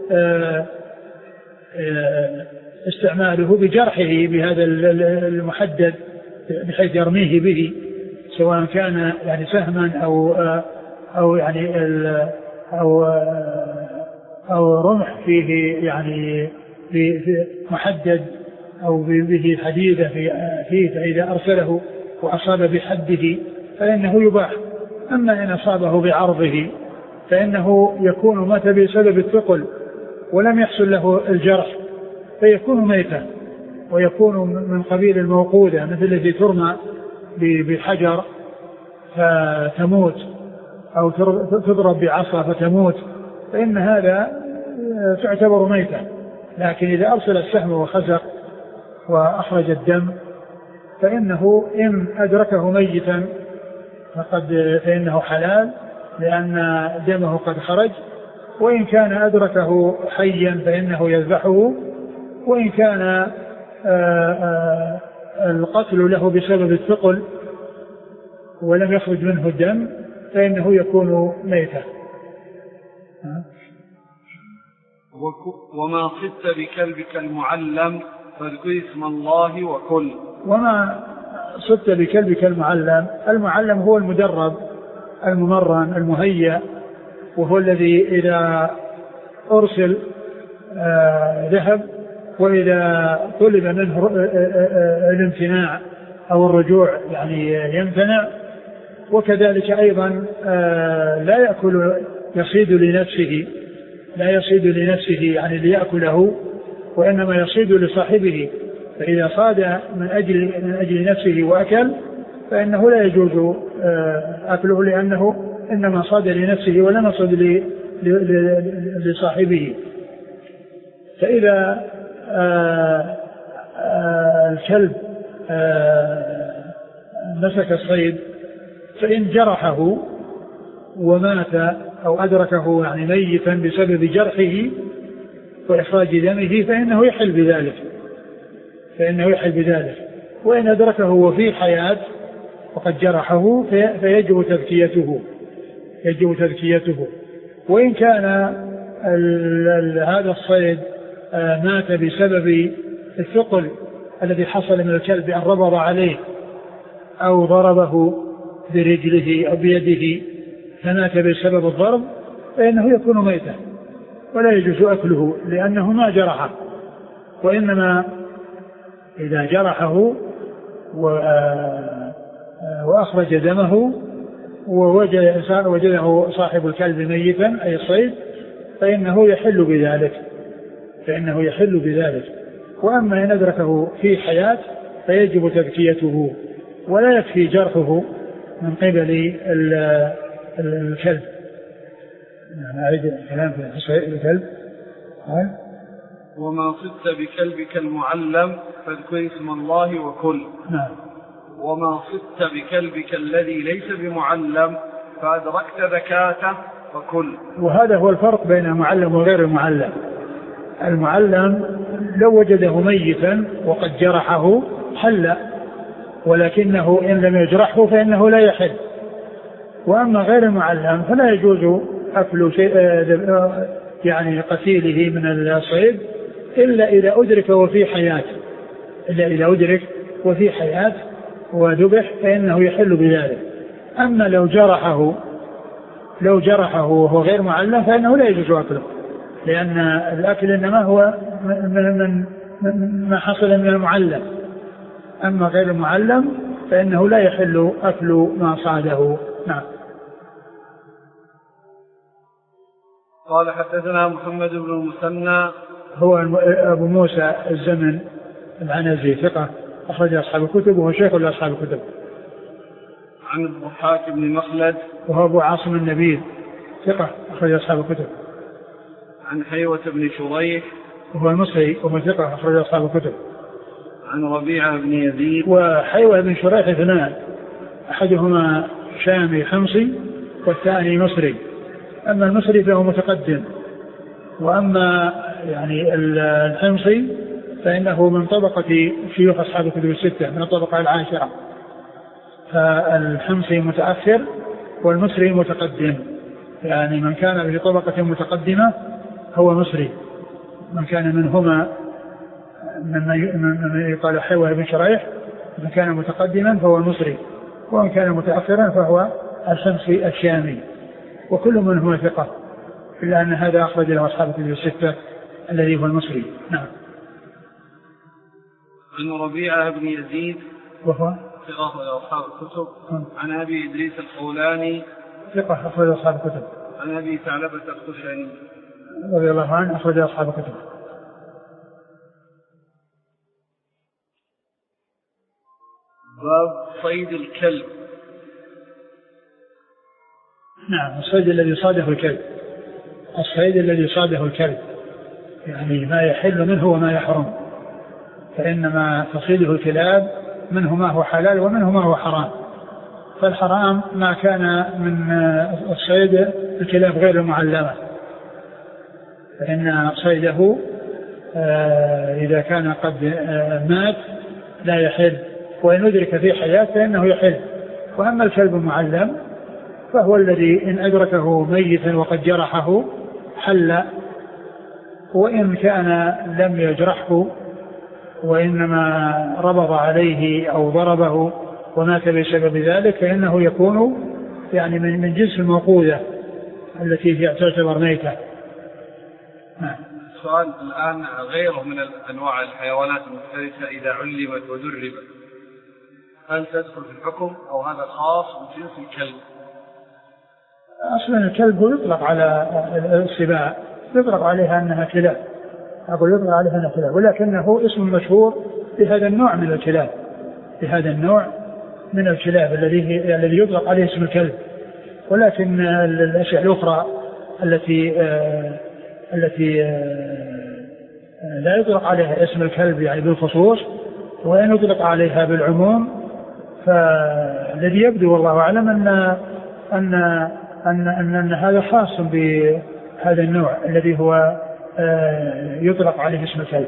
استعماله بجرحه بهذا المحدد بحيث يرميه به، سواء كان يعني سهما أو أو يعني أو أو رمح فيه يعني في محدد أو به حديدة فيه، فإذا أرسله وأصاب بحده فإنه يباح. أما إن أصابه بعرضه فإنه يكون مات بسبب الثقل ولم يحصل له الجرح فيكون ميتا، ويكون من قبيل الموقودة مثل التي ترمى بحجر فتموت أو تضرب بعصا فتموت، فإن هذا تعتبر ميتة. لكن إذا أرسل السهم وخزق وأخرج الدم فإنه إن أدركه ميتا فقد فإنه حلال لأن دمه قد خرج، وإن كان أدركه حيا فإنه يذبحه، وإن كان آآ آآ القتل له بسبب الثقل ولم يخرج منه الدم فإنه يكون ميتا. وما صدت بكلبك المعلم فاذكر اسم الله وكل. وما صدت بكلبك المعلم، المعلم هو المدرب الممرن المهيأ، وهو الذي إذا أرسل ذهب، وإذا طلب منه الامتناع أو الرجوع يعني يمتنع. وكذلك أيضا لا يأكل يصيد لنفسه لا يصيد لنفسه يعني ليأكله، وإنما يصيد لصاحبه، فإذا صاد من أجل, من أجل نفسه وأكل فإنه لا يجوز أكله، لأنه إنما صاد لنفسه ولم يصد لصاحبه. فإذا آآ آآ الكلب مسك الصيد فإن جرحه ومات أو أدركه يعني ميتا بسبب جرحه وإخراج دمه فإنه يحل بذلك فإنه يحل بذلك وإن أدركه وفي حياة وقد جرحه فيجب تذكيته يجب تذكيته وإن كان ال ال هذا الصيد مات بسبب الثقل الذي حصل من الكلب أن ربض عليه أو ضربه برجله أو بيده فمات بسبب الضرب فإنه يكون ميتا ولا يجوز أكله لأنه ما جرحه، وإنما إذا جرحه وأخرج دمه ووجده صاحب الكلب ميتا أي الصيد فإنه يحل بذلك فإنه يحل بذلك وأما إن أدركه في حياة فيجب تذكيته ولا يكفي جرحه من قبل الكلب. أعيد الكلام في الكلب. وما صدت بكلبك المعلم فاذكر اسم الله وكل. نعم. وما صدت بكلبك الذي ليس بمعلم فأدركت ذكاته وكل. وهذا هو الفرق بين المعلم وغير المعلم. المعلم لو وجده ميتا وقد جرحه حل، ولكنه إن لم يجرحه فإنه لا يحل. وأما غير المعلم فلا يجوز أكل شيء يعني قتيله من الصيد إلا إذا أدرك وفي حياة إلا إذا أدرك وفي حياة وذبح فإنه يحل بذلك. أما لو جرحه لو جرحه وهو غير معلم فإنه لا يجوز أكله، لأن الأكل إنما هو من, من, من ما حصل من المعلم. أما غير المعلم فإنه لا يحل أكل ما صاده. نعم. قال حدثنا محمد بن المثنى هو أبو موسى الزمن العنزي ثقة أخرج أصحاب الكتب وهو شيخ لأصحاب الكتب. عن الضحاك بن مخلد وهو أبو عاصم النبيل ثقة أخرج أصحاب الكتب. عن حيوة بن شريح وهو المصري وهو ثقة أخرج أصحاب الكتب. عن ربيعة بن يزيد. وحيوة بن شريح اثنان، أحدهما شامي حمصي والثاني مصري، أما المصري فهو متقدم، وأما يعني الحمصي فإنه من طبقة شيوخ أصحاب الكتب الستة من الطبقة العاشرة، فالحمصي متأخر والمصري متقدم، يعني من كان في طبقة متقدمة هو مصري، من كان منهما من يقال حيوة بن شريح من كان متقدما فهو المصري، ومن كان متأخرا فهو الحمصي الشامي، وكل منهما ثقة إلا أن هذا أخرج له أصحاب الكتب الستة الذي هو المصري. نعم. عن ربيعة بن يزيد وهو ثقة أصحاب الكتب. عن أبي إدريس الخولاني ثقة أخرج أصحاب الكتب. عن أبي ثعلبة الخشني رضي الله عنه أخرج أصحاب الكتب. باب صيد الكلب. نعم. الصيد الذي صاده الكلب، الصيد الذي صاده الكلب يعني ما يحل منه وما يحرم، فإنما تصيده الكلاب منه ما هو حلال ومنه ما هو حرام. فالحرام ما كان من الصيد الكلاب غير المعلمة، فإن صيده إذا كان قد مات لا يحل، وإن أدرك في حياة فإنه يحل. وأما الكلب المعلم فهو الذي إن أدركه ميتا وقد جرحه حل، وإن كان لم يجرحه وإنما ربض عليه أو ضربه ومات بسبب ذلك فإنه يكون يعني من جنس الموقوذة التي هي تعتبر ميتة. السؤال الآن غيره من أنواع الحيوانات المختلفة إذا علمت ودربت هل تدخل في الحكم أو هذا خاص بجنس الكلب؟ أصلا الكلب يطلق على السباع، يطلق عليها أنها كلاب، أقول يطلق عليها أنها كلاب، ولكنه اسم مشهور لهذا النوع من الكلاب، لهذا النوع من الكلاب الذي الذي يطلق عليه اسم الكلب. ولكن الأشياء الأخرى التي آه التي آه لا يطلق عليها اسم الكلب يعني بالخصوص، وإن يطلق عليها بالعموم، فالذي يبدو والله أعلم أن أن أن أن, أن هذا خاص بهذا النوع الذي هو آه يطلق عليه اسم الكلب.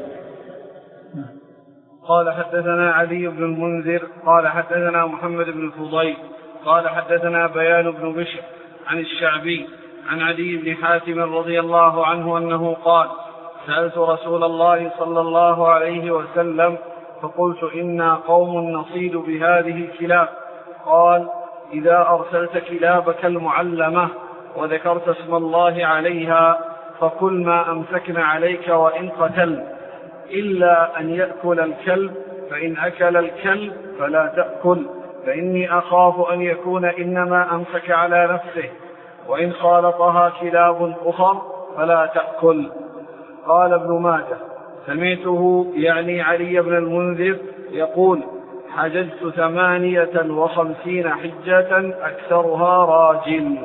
قال حدثنا علي بن المنذر قال حدثنا محمد بن الفضيل قال حدثنا بيان بن بشر عن الشعبي عن علي بن حاتم رضي الله عنه أنه قال سألت رسول الله صلى الله عليه وسلم فقلت إنا قوم نصيد بهذه الكلاب، قال إذا أرسلت كلابك المعلمة وذكرت اسم الله عليها فكل ما أمسكن عليك وإن قتل، إلا أن يأكل الكلب، فإن أكل الكلب فلا تأكل، فإني أخاف أن يكون إنما أمسك على نفسه، وإن خالطها كلاب أخر فلا تأكل. قال ابن ماجه سمعته يعني علي بن المنذر يقول حججت ثمانية وخمسين حجة أكثرها راجل.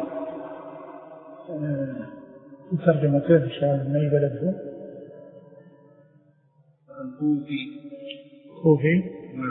ترجمته إن شاء الله من أي بلد هو؟ الكوفي. كوفي.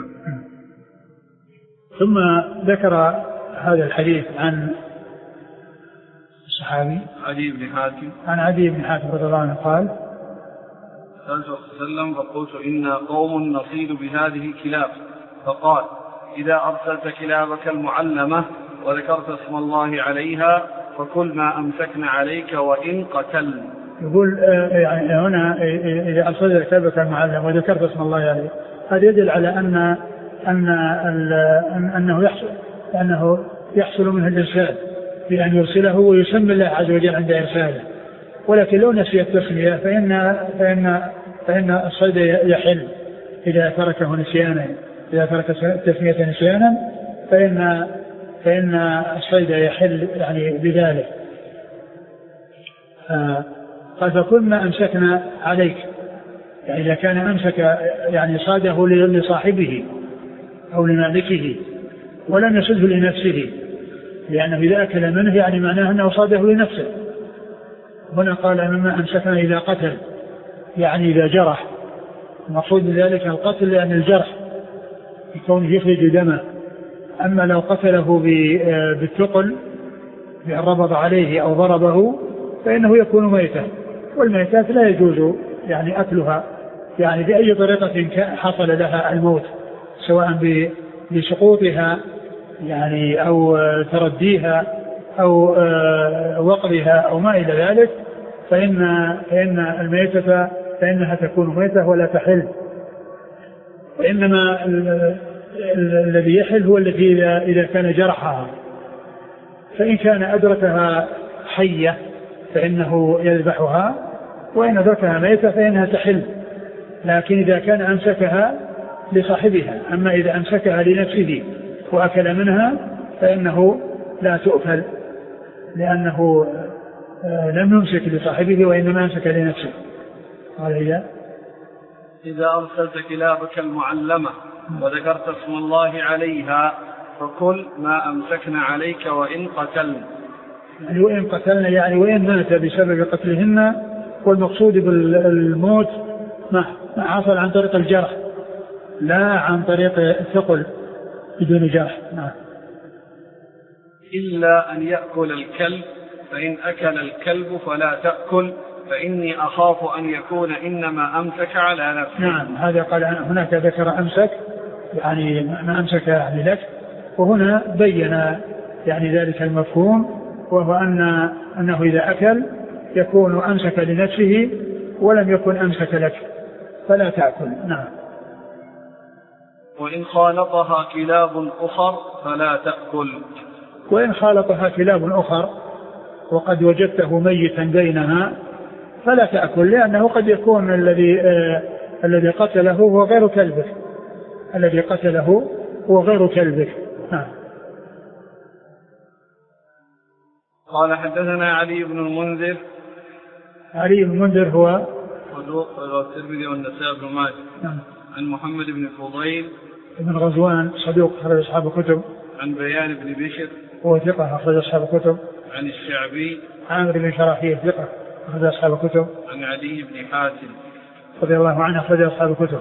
ثم ذكر هذا الحديث عن الصحابي علي بن حاتم عن علي بن حاتم رضي الله عنه قال سألت صلى الله عليه وسلم فقلت إنا قوم نصيد بهذه الكلاب، فقال إذا أرسلت كلابك المعلمة وذكرت اسم الله عليها فكل ما أمسكن عليك وإن قتل. يقول يعني هنا إذا أرسلت كلابك المعلم وذكرت اسم الله عليه، هذا يدل على أن أن أنه يحصل أنه يحصل منه الإرسال بأن يرسله ويسمي الله عز وجل عند إرساله. ولكن لو نسي التسمية فإن فإن فإن الصيد يحل إذا تركه نسيانا، إذا ترك التسمية نسيانا فإن فإن الصيد يحل يعني بذلك. قال فكل ما أمسكنا عليك، يعني إذا كان أمسك يعني صاده لصاحبه أو لمالكه ولم يصده لنفسه، لأنه إذا أكل منه يعني معناه أنه صاده لنفسه. هنا قال مما أمسكنا إذا قتل، يعني إذا جرح، المقصود بذلك القتل لأن الجرح يكون يخرج دمه. أما لو قتله بالثقل بأن ربض عليه أو ضربه فإنه يكون ميتا، والميتات لا يجوز يعني أكلها يعني بأي طريقة حصل لها الموت، سواء بسقوطها يعني أو ترديها أو وقرها أو ما إلى ذلك، فإن, فإن الميتة فإنها تكون ميتة ولا تحل. وإنما الذي يحل هو الذي إذا, إذا كان جرحها، فإن كان أدركها حية فإنه يذبحها، وإن أدركها ميتة فإنها تحل، لكن إذا كان أمسكها لصاحبها. أما إذا أمسكها لنفسه وأكل منها فإنه لا تؤكل، لأنه لم يمسك لصاحبه وإنما أمسك لنفسه. قال إذا إذا أرسلت كلابك المعلمة وذكرت اسم الله عليها فكل ما أمسكن عليك وإن قتلن، يعني وإن قتلن يعني وإن مات بسبب قتلهن، والمقصود بالموت ما حصل عن طريق الجرح لا عن طريق الثقل بدون جرح. نعم. إلا أن يأكل الكلب، فإن أكل الكلب فلا تأكل فإني أخاف أن يكون إنما أمسك على نفسه. نعم، هذا قال هناك ذكر أمسك يعني ما أمسك يعني لك، وهنا بين يعني ذلك المفهوم، وهو أن أنه إذا أكل يكون أمسك لنفسه ولم يكن أمسك لك فلا تأكل. نعم. وإن خالطها كلاب أخر فلا تأكل. وإن خالطها كلاب أخر وقد وجدته ميتا بينها فلا تأكل، لأنه قد يكون الذي آه الذي قتله هو غير كلبك، الذي قتله هو غير كلبك. نعم. قال حدثنا علي بن المنذر. علي بن المنذر هو صدوق رواه الترمذي والنسائي بن ماجه. نعم. عن محمد بن فضيل بن غزوان صدوق أخرج أصحاب الكتب. عن بيان بن بشر هو ثقة أخرج أصحاب الكتب. عن الشعبي عامر بن شراحيل ثقة أخرج أصحاب الكتب. عن علي بن حاتم رضي الله عنه أخرج أصحاب الكتب.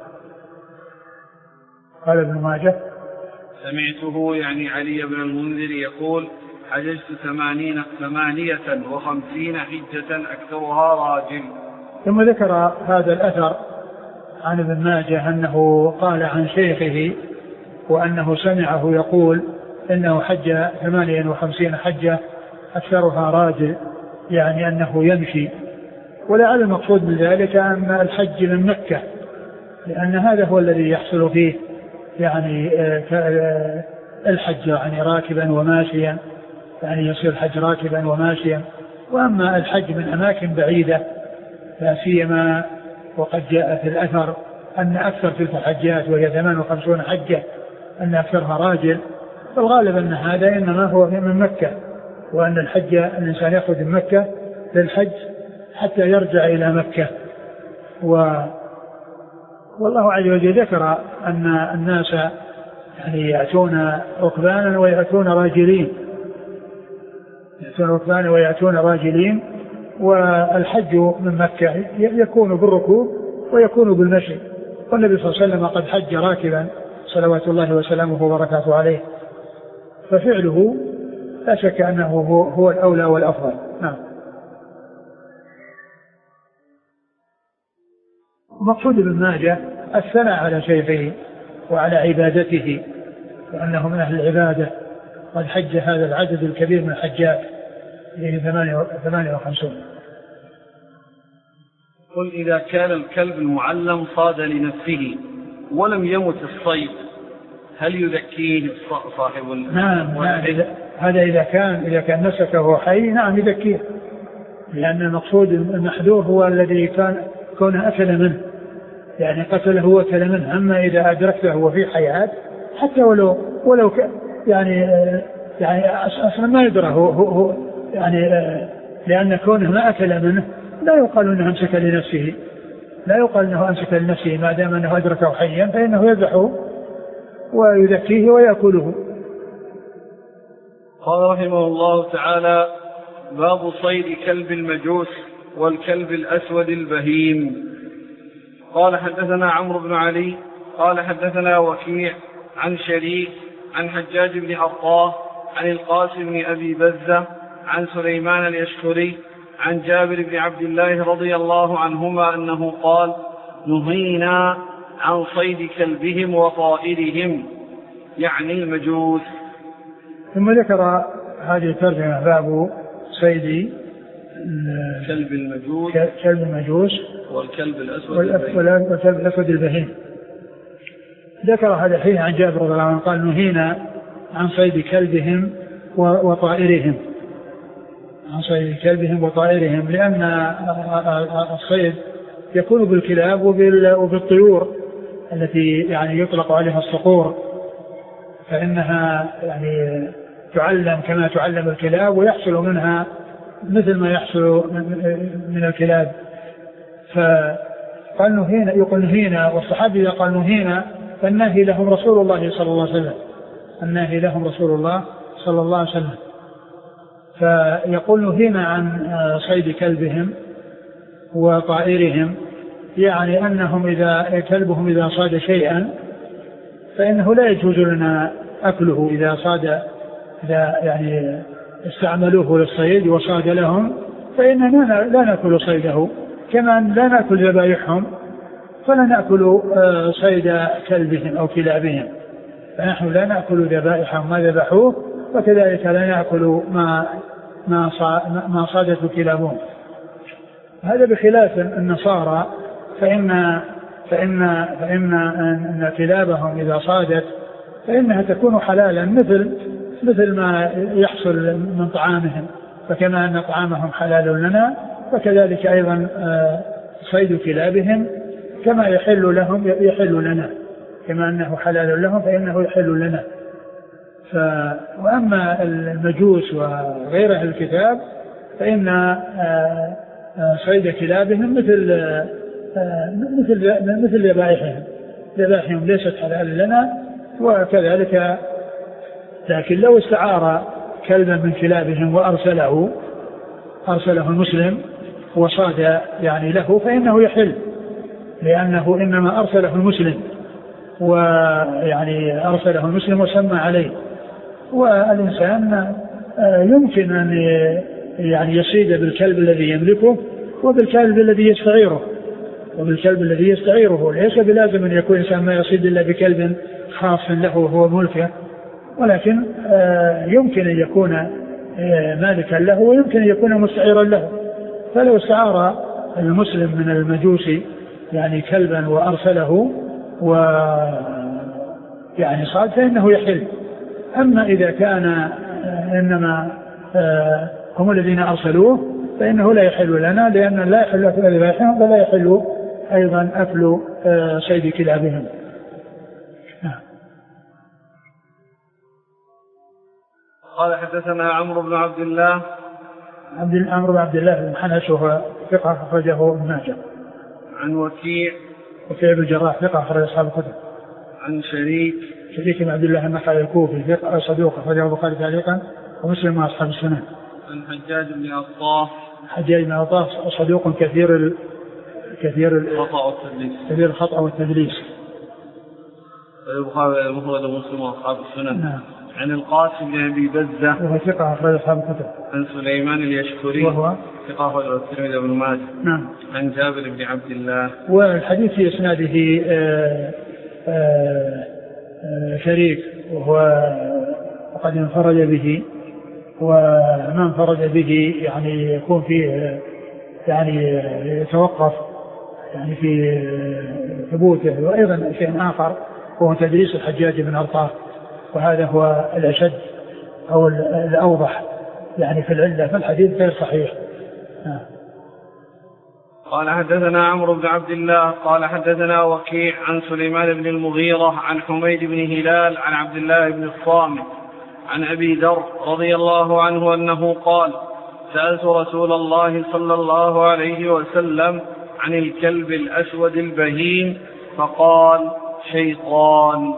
قال ابن ماجه سمعته يعني علي بن المنذر يقول حججت ثمانين ثمانية وخمسين حجة أكثرها راجل. ثم ذكر هذا الأثر عن ابن ماجه أنه قال عن شيخه وأنه سمعه يقول إنه حج ثمانية وخمسين حجة أكثرها راجل، يعني أنه يمشي. ولعل المقصود من ذلك أن الحج من مكة، لأن هذا هو الذي يحصل فيه يعني الحج يعني راكبا وماشيا، يعني يصير الحج راكبا وماشيا. وأما الحج من أماكن بعيدة لا سيما وقد جاء في الأثر أن أكثر تلك الحجات وهي ثمان وخمسون حجة أن أكثرها راجل، فالغالب أن هذا إنما هو من مكة، وأن الحج الإنسان يخرج من مكة للحج حتى يرجع إلى مكة. و والله عز وجل ذكر أن الناس يعني يأتون ركبانا ويأتون راجلين، يأتون ركبانا ويأتون راجلين، والحج من مكة يكون بالركوب ويكون بالمشي. والنبي صلى الله عليه وسلم قد حج راكبا صلوات الله وسلامه وبركاته عليه، ففعله لا شك أنه هو, هو الأولى والأفضل. نعم. مقصود ابن ماجه الثناء على شيخه وعلى عبادته وأنه من أهل العبادة، قد حج هذا العدد الكبير من الحجات يعني ثمانية وخمسون. قل إذا كان الكلب المعلم صاد لنفسه ولم يمت الصيد هل يذكيه صاحب ال... نعم, نعم هذا إذا كان إذا كان مسكه حي نعم يذكيه، لأن المقصود المحذور هو الذي كان كونه أكل منه، يعني قتله وأكل منه. أما إذا أدركته وفي حياة حتى ولو ولو ك... يعني يعني أصلا ما يدرى هو, هو يعني لأن كونه ما أكل منه لا يقال أنه أمسك لنفسه، لا يقال أنه أمسك لنفسه ما دام أنه أدركه حيا، فإنه يذبحه ويذكيه ويأكله. قال رحمه الله تعالى باب صيد كلب المجوس والكلب الأسود البهيم. قال حدثنا عمرو بن علي قال حدثنا وكيع عن شريك عن حجاج بن عطاه عن القاسم بن أبي بزة عن سليمان اليشكري عن جابر بن عبد الله رضي الله عنهما أنه قال نهينا عن صيد كلبهم وطائرهم يعني المجوس. ثم ذكر هذه الترجمة باب صيد كلب المجوس كلب المجوس والكلب الأسود والكلب الأسود البهيم. ذكر هذا الحين عن جابر رضي الله عنه قال نهينا عن صيد كلبهم وطائرهم. عن صيد كلبهم وطائرهم، لأن الصيد يكون بالكلاب وبالطيور التي يعني يطلق عليها الصقور، فإنها يعني تعلم كما تعلم الكلاب ويحصل منها مثل ما يحصل من الكلاب. فقال نهينا، يقول نهينا، والصحابي قال نهينا، فالنهي لهم رسول الله صلى الله عليه وسلم، النهي لهم رسول الله صلى الله عليه وسلم. فيقول نهينا عن صيد كلبهم وطائرهم، يعني أنهم إذا كلبهم إذا صاد شيئا فإنه لا يجوز لنا أكله، إذا صاد إذا يعني استعملوه للصيد وصاد لهم فإننا لا نأكل صيده، كما لا نأكل ذبائحهم فلا نأكل صيد كلبهم أو كلابهم، فنحن لا نأكل ذبائحهم ما ذبحوه، وكذلك لا نأكل ما ما صادته كلابهم. هذا بخلاف النصارى، فإن فإن فإن أن كلابهم إذا صادت فإنها تكون حلالا مثل مثل ما يحصل من طعامهم، فكما أن طعامهم حلال لنا فكذلك أيضا صيد كلابهم كما يحل لهم يحل لنا، كما أنه حلال لهم فإنه يحل لنا. ف... وأما المجوس وغيره الكتاب فإن صيد كلابهم مثل مثل مثل ذبائحهم، ذبائحهم ليست حلال لنا، وكذلك لكن لو استعار كلبا من كلابهم وأرسله أرسله المسلم وصاد يعني له فإنه يحل، لأنه إنما أرسله المسلم، ويعني أرسله المسلم وسمى عليه. والإنسان يمكن أن يعني يصيد بالكلب الذي يملكه وبالكلب الذي يستعيره وبالكلب الذي يستعيره ليس بلازم أن يكون إنسان ما يصيد إلا بكلب خاص له وهو ملكه، ولكن يمكن أن يكون مالكا له ويمكن أن يكون مستعيرا له. فلو استعار المسلم من المجوسي يعني كلبا وأرسله و يعني صاد فإنه يحل. أما إذا كان إنما هم الذين أرسلوه فإنه لا يحل لنا، لأن لا يحل أكل ذبائحهم فلا يحل أيضا أكل صيد كلابهم. قال حدثنا عمرو بن عبد الله عبد عمرو بن عبد الله بن حنش وهو ثقة أخرجه ابن ماجه. عن وكيع وكيع بن الجراح ثقة أخرج أصحاب الكتب. عن شريك شريك بن عبد الله النخعي الكوفي ثقة صدوق أخرجه البخاري تعليقا ومسلم مع أصحاب السنن. عن حجاج بن عطاف حجاج بن عطاف صدوق كثير ال... كثير الخطأ والتدليس كثير الخطأ والتدليس. البخاري مفرد مسلم وأصحاب السنن. نعم. عن القاسم بن أبي بزة وهو ثقة أخرج أصحاب الكتب. عن سليمان اليشكري وهو ثقة أخرج الترمذي بن ماجه. نعم. عن جابر بن عبد الله. والحديث في إسناده آآ آآ آآ شريك وهو وقد انفرد به، وما انفرد به يعني يكون فيه يعني يتوقف يعني في ثبوته. وأيضا شيء آخر وهو تدريس الحجاج بن عطاف، وهذا هو الأشد أو الأوضح يعني في العلة، فالحديث غير صحيح. آه. قال حدثنا عمرو بن عبد الله قال حدثنا وكيع عن سليمان بن المغيرة عن حميد بن هلال عن عبد الله بن الصامت عن أبي ذر رضي الله عنه أنه قال: سألت رسول الله صلى الله عليه وسلم عن الكلب الأسود البهيم فقال: شيطان.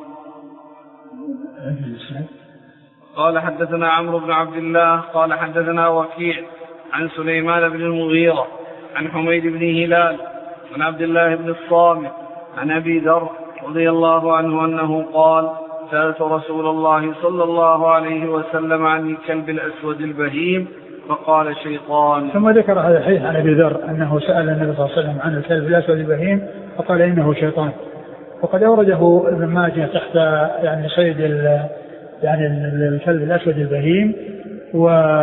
قال حدثنا عمرو بن عبد الله قال حدثنا وكيع عن سليمان بن المغيرة عن حميد بن هلال عن عبد الله بن الصامت عن أبي ذر رضي الله عنه أنه قال: سألت رسول الله صلى الله عليه وسلم عن الكلب الأسود البهيم فقال: شيطان. ثم ذكر هذا الحديث عن أبي ذر أنه سأل النبي صلى الله عليه وسلم عن الكلب الأسود البهيم فقال إنه شيطان. وقد أورده ابن ماجه تحت يعني صيد يعني الكلب الأسود البهيم، و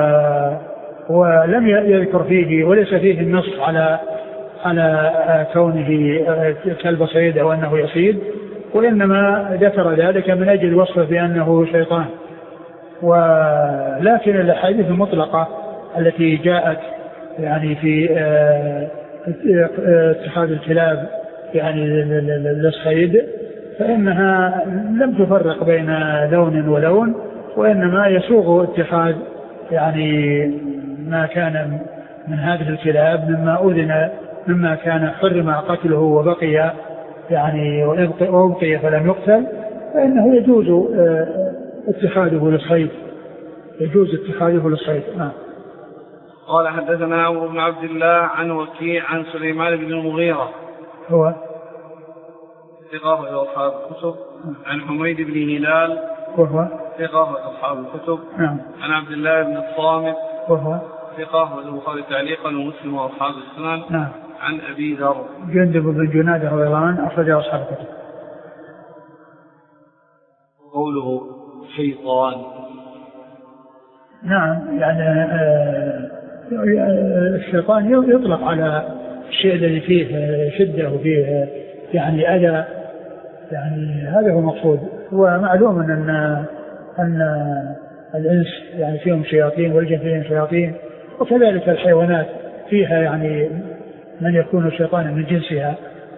ولم يذكر فيه وليس فيه النص على على كونه كلب صيد أو أنه يصيد، وإنما ذكر ذلك من أجل الوصف بأنه شيطان. ولكن الأحاديث المطلقة التي جاءت يعني في اتخاذ الكلاب يعني للصيد فإنها لم تفرق بين لون ولون، وإنما يسوغ اتخاذ يعني ما كان من هذه الكلاب مما أذن مما كان حرم قتله وبقي يعني وابقي فلم يقتل، فإنه يجوز اتخاذه للصيد يجوز اتخاذه للصيد. نعم. قال حدثنا عمرو بن عبد الله عن وكيع عن سليمان بن المغيرة هو ثقة أصحاب الكتب عن حميد بن هلال وهو ثقة أصحاب الكتب نعم. عن عبد الله بن الصامت وهو ثقة البخاري تعليقا ومسلم وأصحاب السنن نعم. عن أبي ذر جندب بن جنادة رضي الله عنه أخرجه أصحاب الكتب. قوله شيطان نعم يعني الشيطان يطلق على الشيء الذي فيه شدة وفيه يعني أذى، يعني هذا هو المقصود. ومعلوم أن أن الإنس يعني فيهم شياطين والجن فيهم شياطين، وكذلك الحيوانات فيها يعني من يكون شيطانا من جنسها.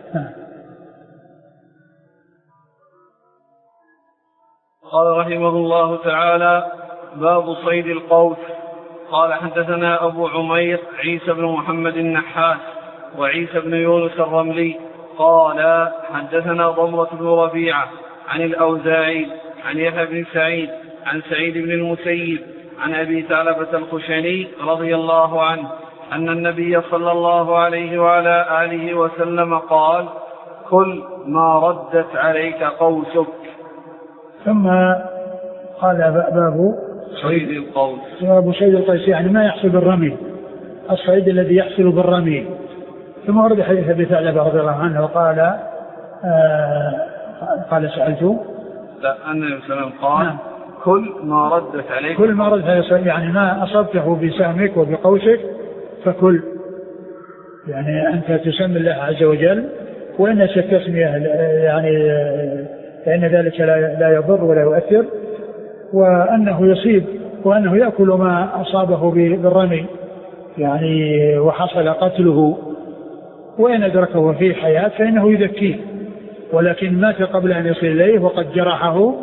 قال رحمه الله تعالى باب صيد القوس. قال حدثنا أبو عمير عيسى بن محمد النحاس وعيسى بن يونس الرملي قال حدثنا ضمرة بن ربيعة عن الأوزاعي عن يحيى بن سعيد عن سعيد بن المسيب عن أبي ثعلبة الخشني رضي الله عنه أن النبي صلى الله عليه وعلى آله وسلم قال كل ما ردت عليك قوسك. ثم قال باب صيد القوس. باب صيد القوس يعني ما يحصل بالرمي، الصيد الذي يحصل بالرمي. ثم ورد حديث أبي ثعلبة رضي الله عنه وقال آه قال سألته لا النبي صلى الله عليه وسلم قال نعم. كل ما ردت عليك كل ما ردت عليك يعني ما أصبته بسهمك وبقوسك فكل، يعني أنت تسمي الله عز وجل وإن التسمية يعني فإن ذلك لا يضر ولا يؤثر، وأنه يصيب وأنه يأكل ما أصابه بالرمي يعني وحصل قتله، وإن أدركه في حياة فإنه يذكيه، ولكن مات قبل أن يصل إليه وقد جرحه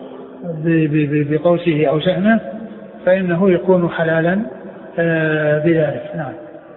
بقوسه أو سهمه فإنه يكون حلالا بذلك. نعم.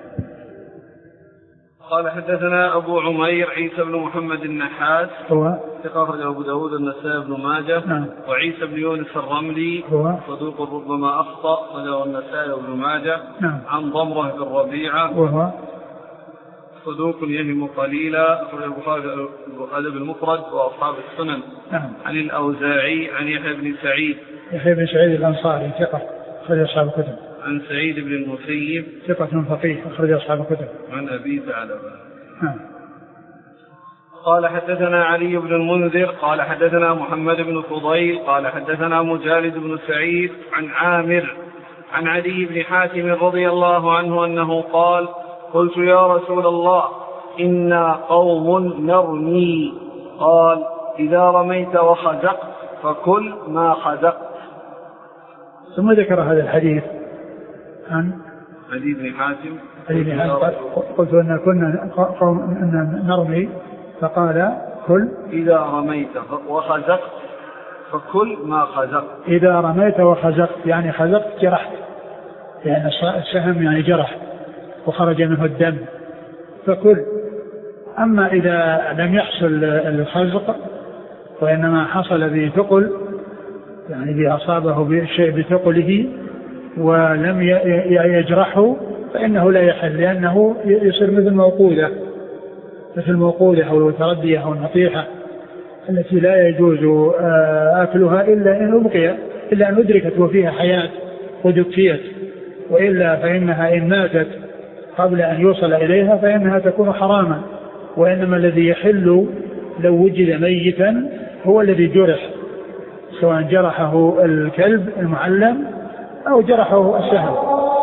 قال حدثنا أبو عمير عيسى بن محمد النحاس هو ثقة أخرجه أبو داود النسائي بن ماجه. نعم. وعيسى بن يونس الرملي هو صدوق ربما أخطأ أخرجه النسائي بن ماجه. نعم. عن ضمرة بن ربيعة وهو صدوق يهم قليلا أخرجه البخاري الأدب المفرد وأصحاب السنن. نعم. عن الأوزاعي عن يحيى بن سعيد يحيى بن سعيد الأنصاري ثقة أخرج أصحاب الكتب. عن سعيد بن المسيب ثقة فقيه أخرج أصحاب الكتب. عن أبي ثعلبة. نعم. قال حدثنا علي بن المنذر قال حدثنا محمد بن فضيل قال حدثنا مجالد بن سعيد عن عامر عن علي بن حاتم رضي الله عنه أنه قال قلت يا رسول الله إنا قوم نرمي، قال إذا رميت وخزقت فكل ما خزقت. ثم ذكر هذا الحديث عن علي بن حاتم قلت أن كنا قوم أن نرمي فقال كل إذا رميت وخزقت فكل ما خزقت. إذا رميت وخزقت يعني خزقت جرحت، يعني السهم يعني جرح وخرج منه الدم فكل. أما إذا لم يحصل الخزق وإنما حصل به ثقل يعني بأصابه بشيء بثقله ولم يجرحه فإنه لا يحل، لأنه يصير مثل موقودة مثل موقودة أو التردية أو النطيحة التي لا يجوز أكلها إلا إن أبقي إلا أن أدركت وفيها حياة ودكيت، وإلا فإنها إن ماتت قبل أن يوصل إليها فإنها تكون حراما. وإنما الذي يحل لو وجد ميتا هو الذي جرح، سواء جرحه الكلب المعلم أو جرحه السهم.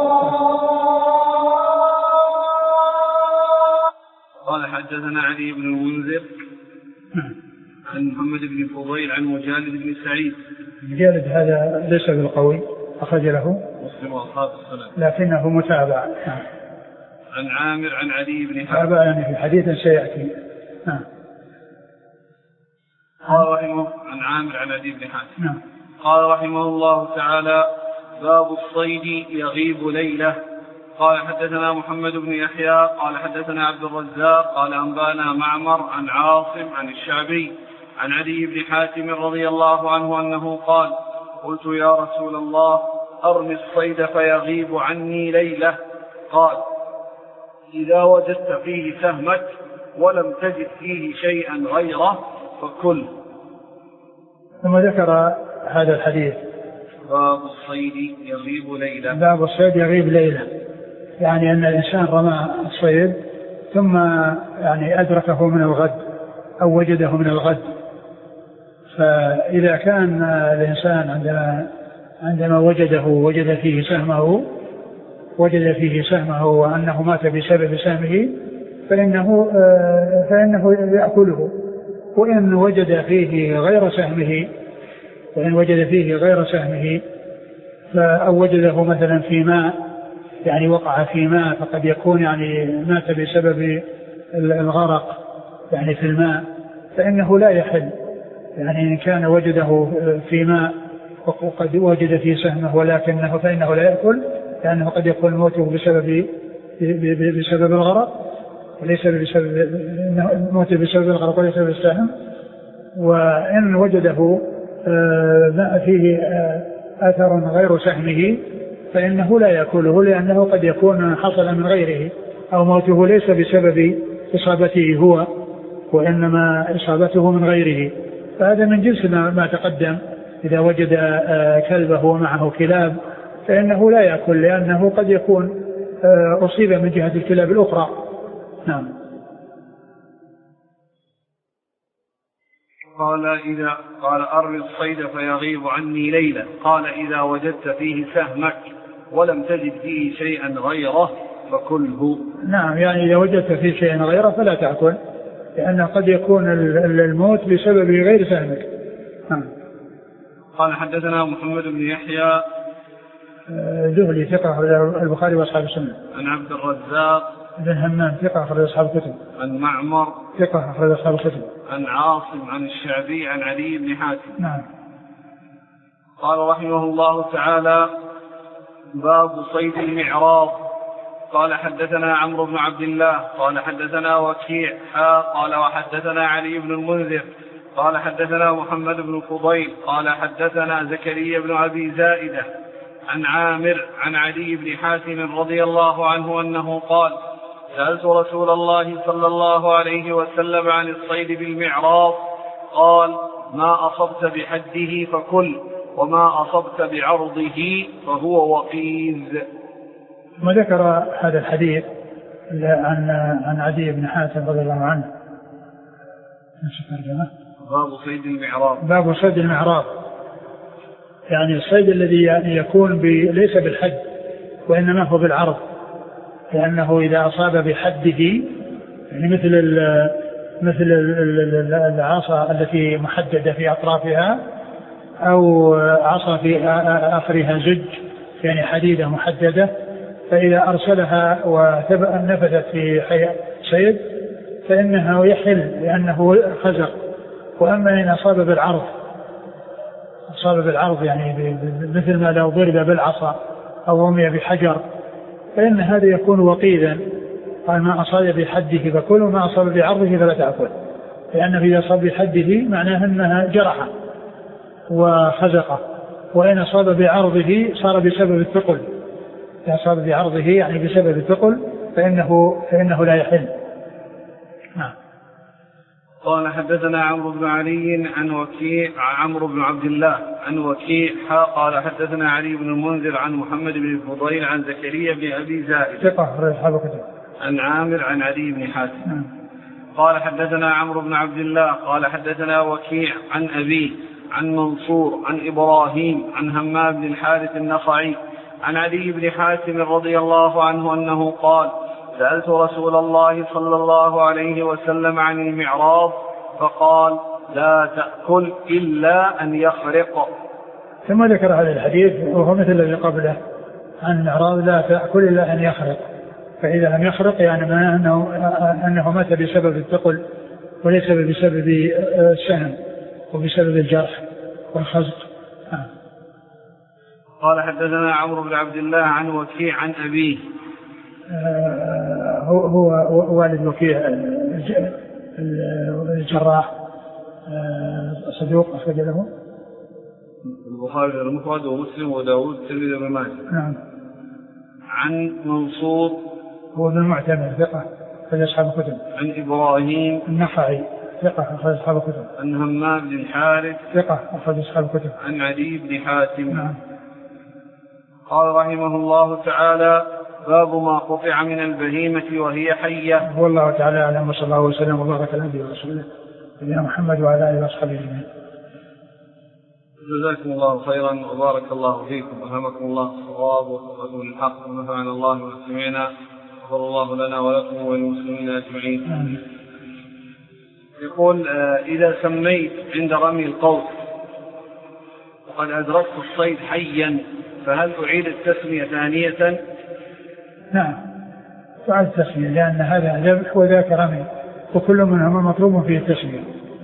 قال حدثنا علي بن المنذر عن محمد بن فضيل عن مجالد بن سعيد. مجالد هذا ليس بالقوي أخرج له مسلم وأصحاب السنن لكنه متابع. عن عامر عن علي بن حاتم متابع يعني في حديث سيأتي. نعم. قال رحمه عن عامر عن علي بن حاتم. نعم. قال رحمه الله تعالى: باب الصيد يغيب ليلة. قال حدثنا محمد بن يحيى قال حدثنا عبد الرزاق قال أنبانا معمر عن عاصم عن الشعبي عن علي بن حاتم رضي الله عنه أنه قال: قلت يا رسول الله أرمي الصيد فيغيب عني ليلة. قال: إذا وجدت فيه سهمك ولم تجد فيه شيئا غيره فكل. ثم ذكر هذا الحديث: باب الصيد يغيب ليلة. باب الصيد يغيب ليلة، يعني أن الإنسان رمى الصيد ثم يعني أدركه من الغد أو وجده من الغد. فإذا كان الإنسان عندما عندما وجده وجد فيه سهمه وجد فيه سهمه وأنه مات بسبب سهمه فإنه فإنه يأكله. وإن وجد فيه غير سهمه وإن وجد فيه غير سهمه أو وجده مثلا في ماء، يعني وقع في ماء، فقد يكون يعني مات بسبب الغرق يعني في الماء، فإنه لا يحل. يعني إن كان وجده في ماء وقد وجد فيه سهمه ولكنه فإنه لا يأكل، لأنه قد يكون موته بسبب بسبب الغرق وليس بسبب موته بسبب الغرق وليس بسبب السهم. وإن وجده فيه أثر غير سهمه فإنه لا يأكله، لأنه قد يكون حصل من غيره أو موته ليس بسبب إصابته هو وإنما إصابته من غيره. فهذا من جنس ما تقدم. إذا وجد كلبه ومعه كلاب فإنه لا يأكل، لأنه قد يكون أصيب من جهة الكلاب الأخرى. نعم. قال إذا قال أرمي الصيد فيغيب عني ليلة. قال: إذا وجدت فيه سهمك ولم تجد فيه شيئا غيره فكله. نعم، يعني إذا وجدت فيه شيئا غيره فلا تأكل، لأنه قد يكون الموت بسبب غير سهمك. نعم. قال حدثنا محمد بن يحيى ذهلي ثقة البخاري وأصحاب السنة. عن عبد الرزاق بن همام ثقة أخرج أصحاب الكتب. عن معمر ثقة أخرج أصحاب الكتب. عن عاصم عن الشعبي عن علي بن حاتم. نعم. قال رحمه الله تعالى: باب صيد المعراض. قال حدثنا عمرو بن عبد الله قال حدثنا وكيع قال وحدثنا علي بن المنذر قال حدثنا محمد بن فضيل قال حدثنا زكريا بن أبي زائدة عن عامر عن علي بن حاتم رضي الله عنه أنه قال: سألت رسول الله صلى الله عليه وسلم عن الصيد بالمعراض، قال: ما أصبت بحده فكل، وما أصبت بعرضه فهو وقيز. ثم ذكر هذا الحديث عن عن علي بن حاتم رضي الله عنه. باب صيد المعراض. باب صيد المعراض، يعني الصيد الذي يعني يكون ليس بالحد وإنما هو بالعرض، لأنه إذا أصاب بحده يعني مثل ال مثل العصا التي محددة في أطرافها أو عصا في آخرها زج يعني حديدة محددة، فإذا أرسلها ونفذت في صيد فإنه يحل لأنه خزق. وأما إن أصاب بالعرض أصاب بالعرض يعني مثل ما لو ضرب بالعصا أو رمي بحجر فإن هذا يكون وقيدا. قال: ما أصاب بحده فكل، وما أصاب بعرضه فلا تأكل، لأنه إذا أصاب بحده معناه أنها جرحه وخزقه، وإن أصاب بعرضه صار بسبب الثقل. إذا أصاب بعرضه يعني بسبب الثقل فإنه, فإنه لا يحل. نعم. قال حدثنا عمرو بن علي عن وكيع عمرو بن عبد الله عن وكيع قال حدثنا علي بن المنذر عن محمد بن فضيل عن زكريا بن أبي زائدة ثقة أصحاب الكتب عن عامر عن علي بن حاتم. قال حدثنا عمرو بن عبد الله قال حدثنا وكيع عن أبيه عن منصور عن إبراهيم عن همام بن الحارث النخعي عن علي بن حاتم رضي الله عنه أنه قال: سألت رسول الله صلى الله عليه وسلم عن المعراض فقال: لا تأكل إلا أن يخرق. ثم ذكر هذا الحديث وهو مثل الذي قبله عن الأعراض لا تأكل إلا أن يخرق، فإذا لم يخرق يعني ما أنه, أنه مات بسبب الثقل وليس بسبب السهم وبسبب الجرح والخزق. آه. قال حدثنا عمرو بن عبد الله عن وكيع عن أبيه. آه هو, هو والد وكيع الجراح آه صدوق أخرج له البخاري المفرد ومسلم وداود والترمذي وابن ماجه. نعم. عن منصور هو ابن المعتمر ثقة أخرج أصحاب الكتب. عن إبراهيم النخعي ثقة أخرج أصحاب الكتب. عن همام بن الحارث ثقة أخرج أصحاب الكتب. عن علي بن حاتم. نعم. قال رحمه الله تعالى: باب ما قطع من البهيمة وهي حية. والله تعالى أعلم، وصلى الله وسلم وبارك على نبينا ورسوله نبينا محمد وعلى آله وصحبه أجمعين. جزاكم الله خيرا وبارك الله فيكم، ألهمكم الله الصواب ووفقكم للحق ونفعنا الله بما سمعنا، غفر الله لنا ولكم وللمسلمين أجمعين. يقول: إذا سميت عند رمي القوس وقد أدركت الصيد حيا فهل أعيد التسمية ثانية؟ نعم تعيد التسمية، لأن هذا ذبح وذاك رمي وكل منهما مطلوب فيه التسمية.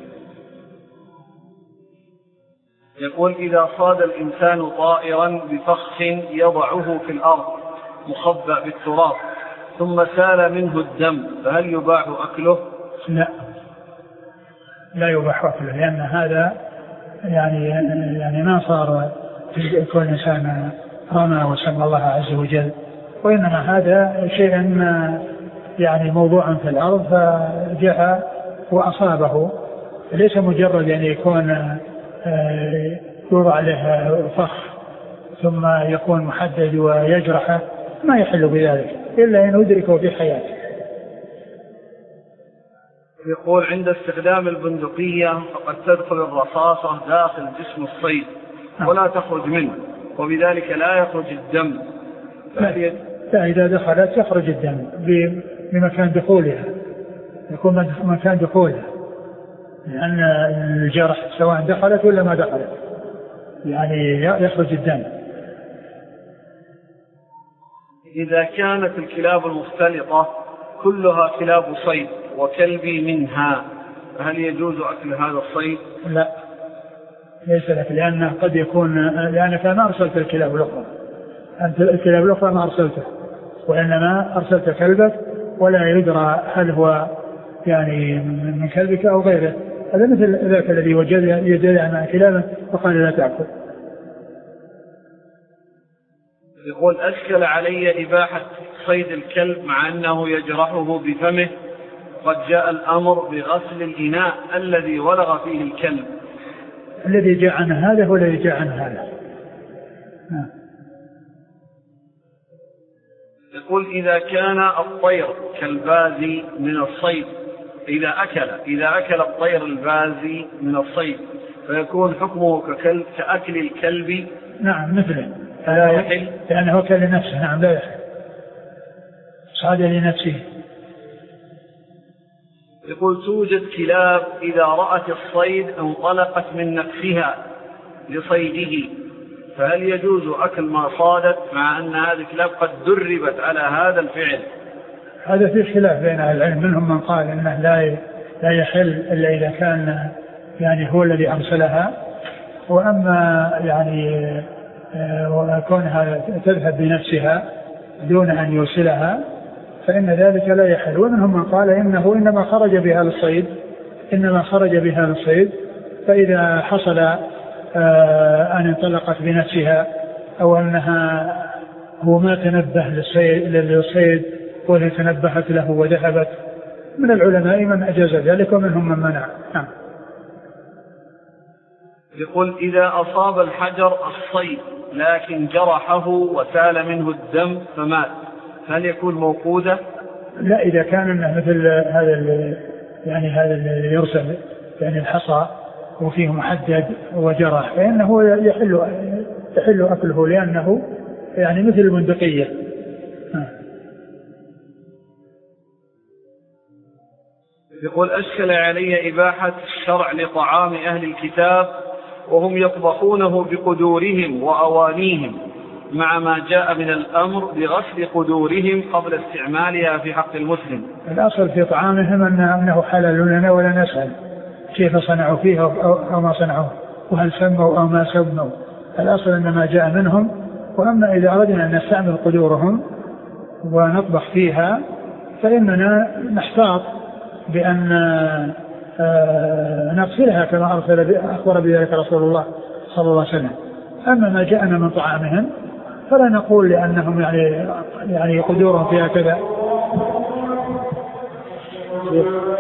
يقول: إذا صاد الإنسان طائرا بفخ يضعه في الأرض مخبأ بالتراب ثم سال منه الدم فهل يباح أكله؟ لا لا يباح أكله، لأن هذا يعني يعني ما صار كل إنسان رمى وسمى الله عز وجل، وإنما هذا شيء يعني موضوع في الأرض فجاء وأصابه، ليس مجرد يعني يكون يوضع له فخ ثم يكون محدد ويجرحه، ما يحل بذلك إلا أن يدركه في حياته. يقول: عند استخدام البندقية فقد تدخل الرصاصة داخل جسم الصيد ولا تخرج منه وبذلك لا يخرج الدم. لا, لا إذا دخلت يخرج الدم بمكان دخولها، يكون مكان دخولها، لأن الجرح سواء دخلت ولا ما دخلت يعني يخرج الدم. إذا كانت الكلاب المختلطة كلها كلاب صيد وكلبي منها هل يجوز أكل هذا الصيد؟ لا ليس لك، لأنه قد يكون لأنك ما أرسلت الكلاب الأخرى، أنت الكلاب الأخرى ما أرسلته، وإنما أرسلت كلبك ولا يدرى هل هو يعني من كلبك أو غيره. هذا مثل ذاك الذي وجد يدل مع كلابه فقال لا تأكل. يقول: أشكل علي إباحة صيد الكلب مع أنه يجرحه بفمه، قد جاء الأمر بغسل الإناء الذي ولغ فيه الكلب. الذي جاء عن هذا هو الذي جاء عن هذا. يقول: إذا كان الطير كالبازي من الصيد إذا أكل إذا أكل الطير البازي من الصيد فيكون حكمه ككلب كأكل الكلب. نعم مثله لا يحل لأنه أكل لنفسه. نعم لا يحل، صاد لنفسه. يقول: توجد كلاب إذا رأت الصيد انطلقت من نفسها لصيده فهل يجوز أكل ما صادت مع أن هذه الكلاب قد دربت على هذا الفعل؟ هذا في خلاف بين أهل العلم، منهم من قال إنه لا لا يحل إلا إذا كان يعني هو الذي أرسلها، وأما يعني كونها تذهب بنفسها دون أن يرسلها فإن ذلك لا يحل. ومنهم من قال إنه إنما خرج بها للصيد إنما خرج بها للصيد فإذا حصل أن انطلقت بنفسها أو أنها هو ما تنبه للصيد ولا تنبهت له وذهبت، من العلماء من أجاز ذلك ومنهم من منع. نعم. يقول: إذا أصاب الحجر الصيد لكن جرحه وسال منه الدم فمات هل يكون موقودا؟ لا، إذا كان مثل هذا يعني هذا اللي يرسل يعني الحصى وفيه محدد وجرح فإنه يحل يحل أكله لأنه يعني مثل البندقية. يقول: أشكل علي إباحة الشرع لطعام أهل الكتاب وهم يطبخونه بقدورهم وأوانيهم، مع ما جاء من الأمر بغسل قدورهم قبل استعمالها في حق المسلم. الأصل في طعامهم أنه حلال لنا ولا نسأل كيف صنعوا فيه أو ما صنعوا وهل سموا أو ما سموا، الأصل أن ما جاء منهم. وأما إذا أردنا أن نستعمل قدورهم ونطبخ فيها فإننا نحتاط بأن نغسلها كما أرسل أخبر بذلك رسول الله صلى الله عليه وسلم. أما ما جاءنا من طعامهم فلا نقول لأنهم يعني يعني قدورهم فيها كذا.